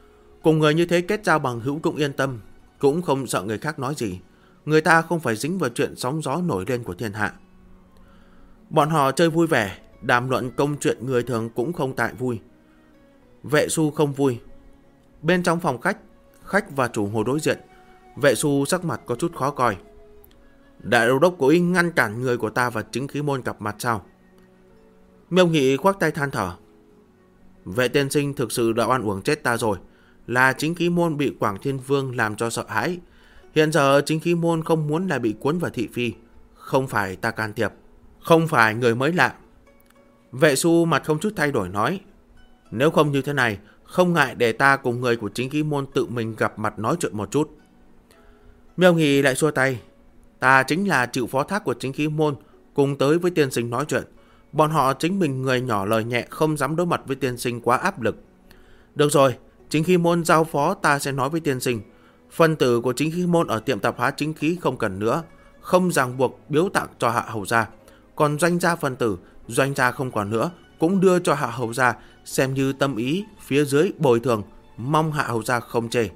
Speaker 1: Cùng người như thế kết giao bằng hữu cũng yên tâm, cũng không sợ người khác nói gì. Người ta không phải dính vào chuyện sóng gió nổi lên của thiên hạ. Bọn họ chơi vui vẻ, đàm luận công chuyện người thường cũng không tại vui. Vệ Xu không vui. Bên trong phòng khách và chủ ngồi đối diện. Vệ Xu sắc mặt có chút khó coi. Đại đô đốc cố ý ngăn cản người của ta và Chính Khí Môn gặp mặt sao? Miêu Nghị khoác tay than thở. Vệ tiên sinh thực sự đã oan uổng chết ta rồi. Là Chính Khí Môn bị Quảng Thiên Vương làm cho sợ hãi. Hiện giờ Chính Khí Môn không muốn lại bị cuốn vào thị phi. Không phải ta can thiệp. Không phải người mới lạ. Vệ Xu mặt không chút thay đổi nói. Nếu không như thế này, không ngại để ta cùng người của Chính Khí Môn tự mình gặp mặt nói chuyện một chút. Miêu Nghị lại xua tay. Ta chính là chịu phó thác của Chính Khí Môn, cùng tới với tiên sinh nói chuyện. Bọn họ chính mình người nhỏ lời nhẹ, không dám đối mặt với tiên sinh quá áp lực. Được rồi, Chính Khí Môn giao phó ta sẽ nói với tiên sinh. Phân tử của Chính Khí Môn ở tiệm tạp hóa chính khí không cần nữa, không ràng buộc biếu tặng cho Hạ Hầu gia. Còn doanh gia phân tử, doanh gia không còn nữa, cũng đưa cho Hạ Hầu gia, xem như tâm ý, phía dưới bồi thường, mong Hạ Hầu gia không chê.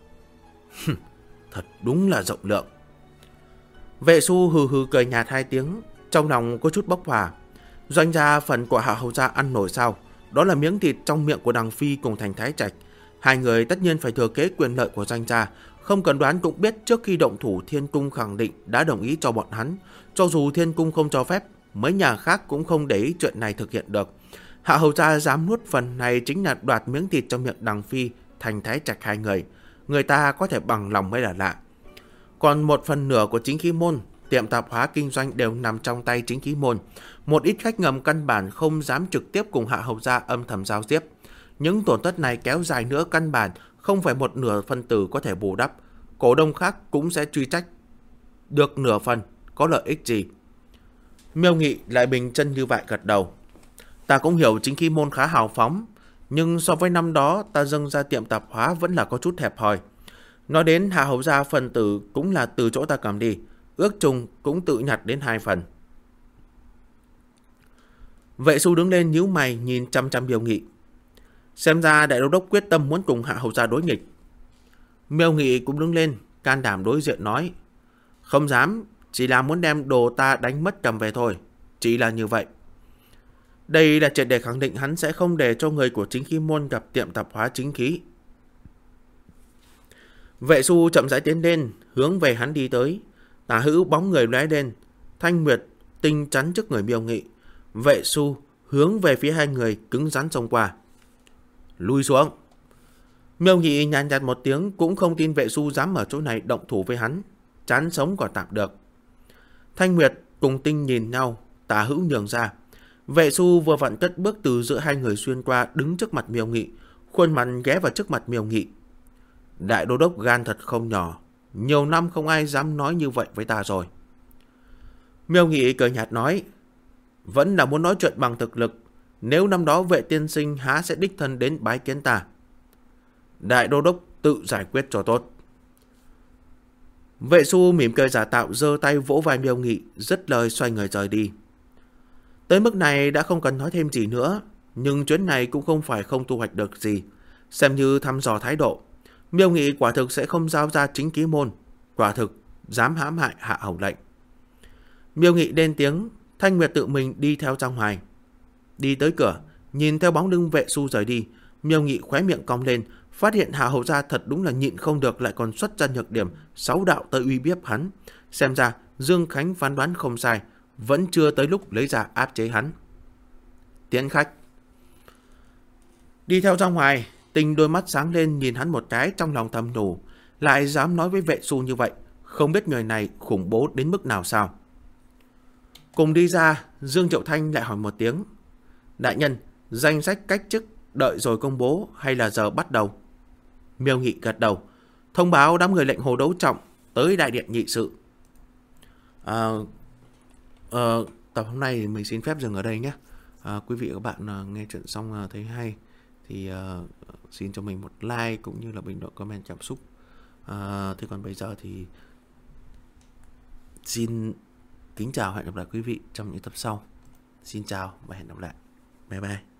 Speaker 1: Thật đúng là rộng lượng. Vệ Xu hừ hừ cười nhạt hai tiếng, trong lòng có chút bốc hỏa. Doanh gia phần của Hạ Hầu gia ăn nổi sao? Đó là miếng thịt trong miệng của Đằng Phi cùng Thành Thái Trạch. Hai người tất nhiên phải thừa kế quyền lợi của doanh gia. Không cần đoán cũng biết trước khi động thủ Thiên Cung khẳng định đã đồng ý cho bọn hắn. Cho dù Thiên Cung không cho phép, mấy nhà khác cũng không để ý chuyện này thực hiện được. Hạ Hầu gia dám nuốt phần này chính là đoạt miếng thịt trong miệng Đằng Phi, Thành Thái Trạch hai người. Người ta có thể bằng lòng mới là lạ. Còn một phần nửa của Chính Khí Môn, tiệm tạp hóa kinh doanh đều nằm trong tay Chính Khí Môn. Một ít khách ngầm căn bản không dám trực tiếp cùng Hạ Hầu gia âm thầm giao tiếp. Những tổn thất này kéo dài nữa căn bản không phải một nửa phân tử có thể bù đắp. Cổ đông khác cũng sẽ truy trách. Được nửa phần, có lợi ích gì? Miêu Nghị lại bình chân như vậy gật đầu. Ta cũng hiểu Chính Khí Môn khá hào phóng, nhưng so với năm đó ta dâng ra tiệm tạp hóa vẫn là có chút hẹp hòi. Nói đến Hạ Hầu gia phần tử cũng là từ chỗ ta cầm đi, ước chừng cũng tự nhặt đến 2 phần. Vệ Xu đứng lên nhíu mày nhìn chăm chăm Miêu Nghị. Xem ra đại đô đốc quyết tâm muốn cùng Hạ Hầu gia đối nghịch. Miêu Nghị cũng đứng lên, can đảm đối diện nói. Không dám, chỉ là muốn đem đồ ta đánh mất cầm về thôi. Chỉ là như vậy. Đây là triệt để khẳng định hắn sẽ không để cho người của Chính Khí Môn gặp tiệm tạp hóa chính khí. Vệ Xu chậm rãi tiến lên, hướng về hắn đi tới. Tả hữu bóng người lóe lên, Thanh Nguyệt tinh chắn trước người Miêu Nghị. Vệ Xu hướng về phía hai người cứng rắn xông qua. Lui xuống. Miêu Nghị nhàn nhạt một tiếng, cũng không tin Vệ Xu dám ở chỗ này động thủ với hắn. Chán sống còn tạm được. Thanh Nguyệt cùng Tinh nhìn nhau, tả hữu nhường ra. Vệ Xu vừa vặn cất bước từ giữa hai người xuyên qua, đứng trước mặt Miêu Nghị, khuôn mặt ghé vào trước mặt Miêu Nghị. Đại đô đốc gan thật không nhỏ, nhiều năm không ai dám nói như vậy với ta rồi. Miêu Nghị cười nhạt nói, vẫn là muốn nói chuyện bằng thực lực. Nếu năm đó Vệ tiên sinh há sẽ đích thân đến bái kiến ta. Đại đô đốc tự giải quyết cho tốt. Vệ Xu mỉm cười giả tạo, giơ tay vỗ vai Miêu Nghị, dứt lời xoay người rời đi. Tới mức này đã không cần nói thêm gì nữa, nhưng chuyến này cũng không phải không thu hoạch được gì. Xem như thăm dò thái độ, Miêu Nghị quả thực sẽ không giao ra Chính Khí Môn, quả thực dám hãm hại Hạ Hầu lệnh. Miêu Nghị lên tiếng, Thanh Nguyệt tự mình đi theo ra ngoài. Đi tới cửa, nhìn theo bóng lưng Vệ Xu rời đi, Miêu Nghị khóe miệng cong lên, phát hiện Hạ Hầu gia thật đúng là nhịn không được, lại còn xuất ra nhược điểm 6 đạo tới uy hiếp hắn. Xem ra Dương Khánh phán đoán không sai, vẫn chưa tới lúc lấy ra áp chế hắn. Tiễn khách. Đi theo ra ngoài, Tình đôi mắt sáng lên nhìn hắn một cái, trong lòng thầm nhủ, lại dám nói với Vệ Xu như vậy, không biết người này khủng bố đến mức nào sao. Cùng đi ra, Dương Triệu Thanh lại hỏi một tiếng, đại nhân, danh sách cách chức đợi rồi công bố hay là giờ bắt đầu? Miêu Nghị gật đầu, thông báo đám người lệnh Hồ Đấu Trọng tới đại điện nghị sự. Tập hôm nay mình xin phép dừng ở đây nhé. Quý vị và các bạn nghe chuyện xong thấy hay thì xin cho mình một like cũng như là bình luận comment cảm xúc. Thế còn bây giờ thì xin kính chào, hẹn gặp lại quý vị trong những tập sau. Xin chào và hẹn gặp lại. Bye bye.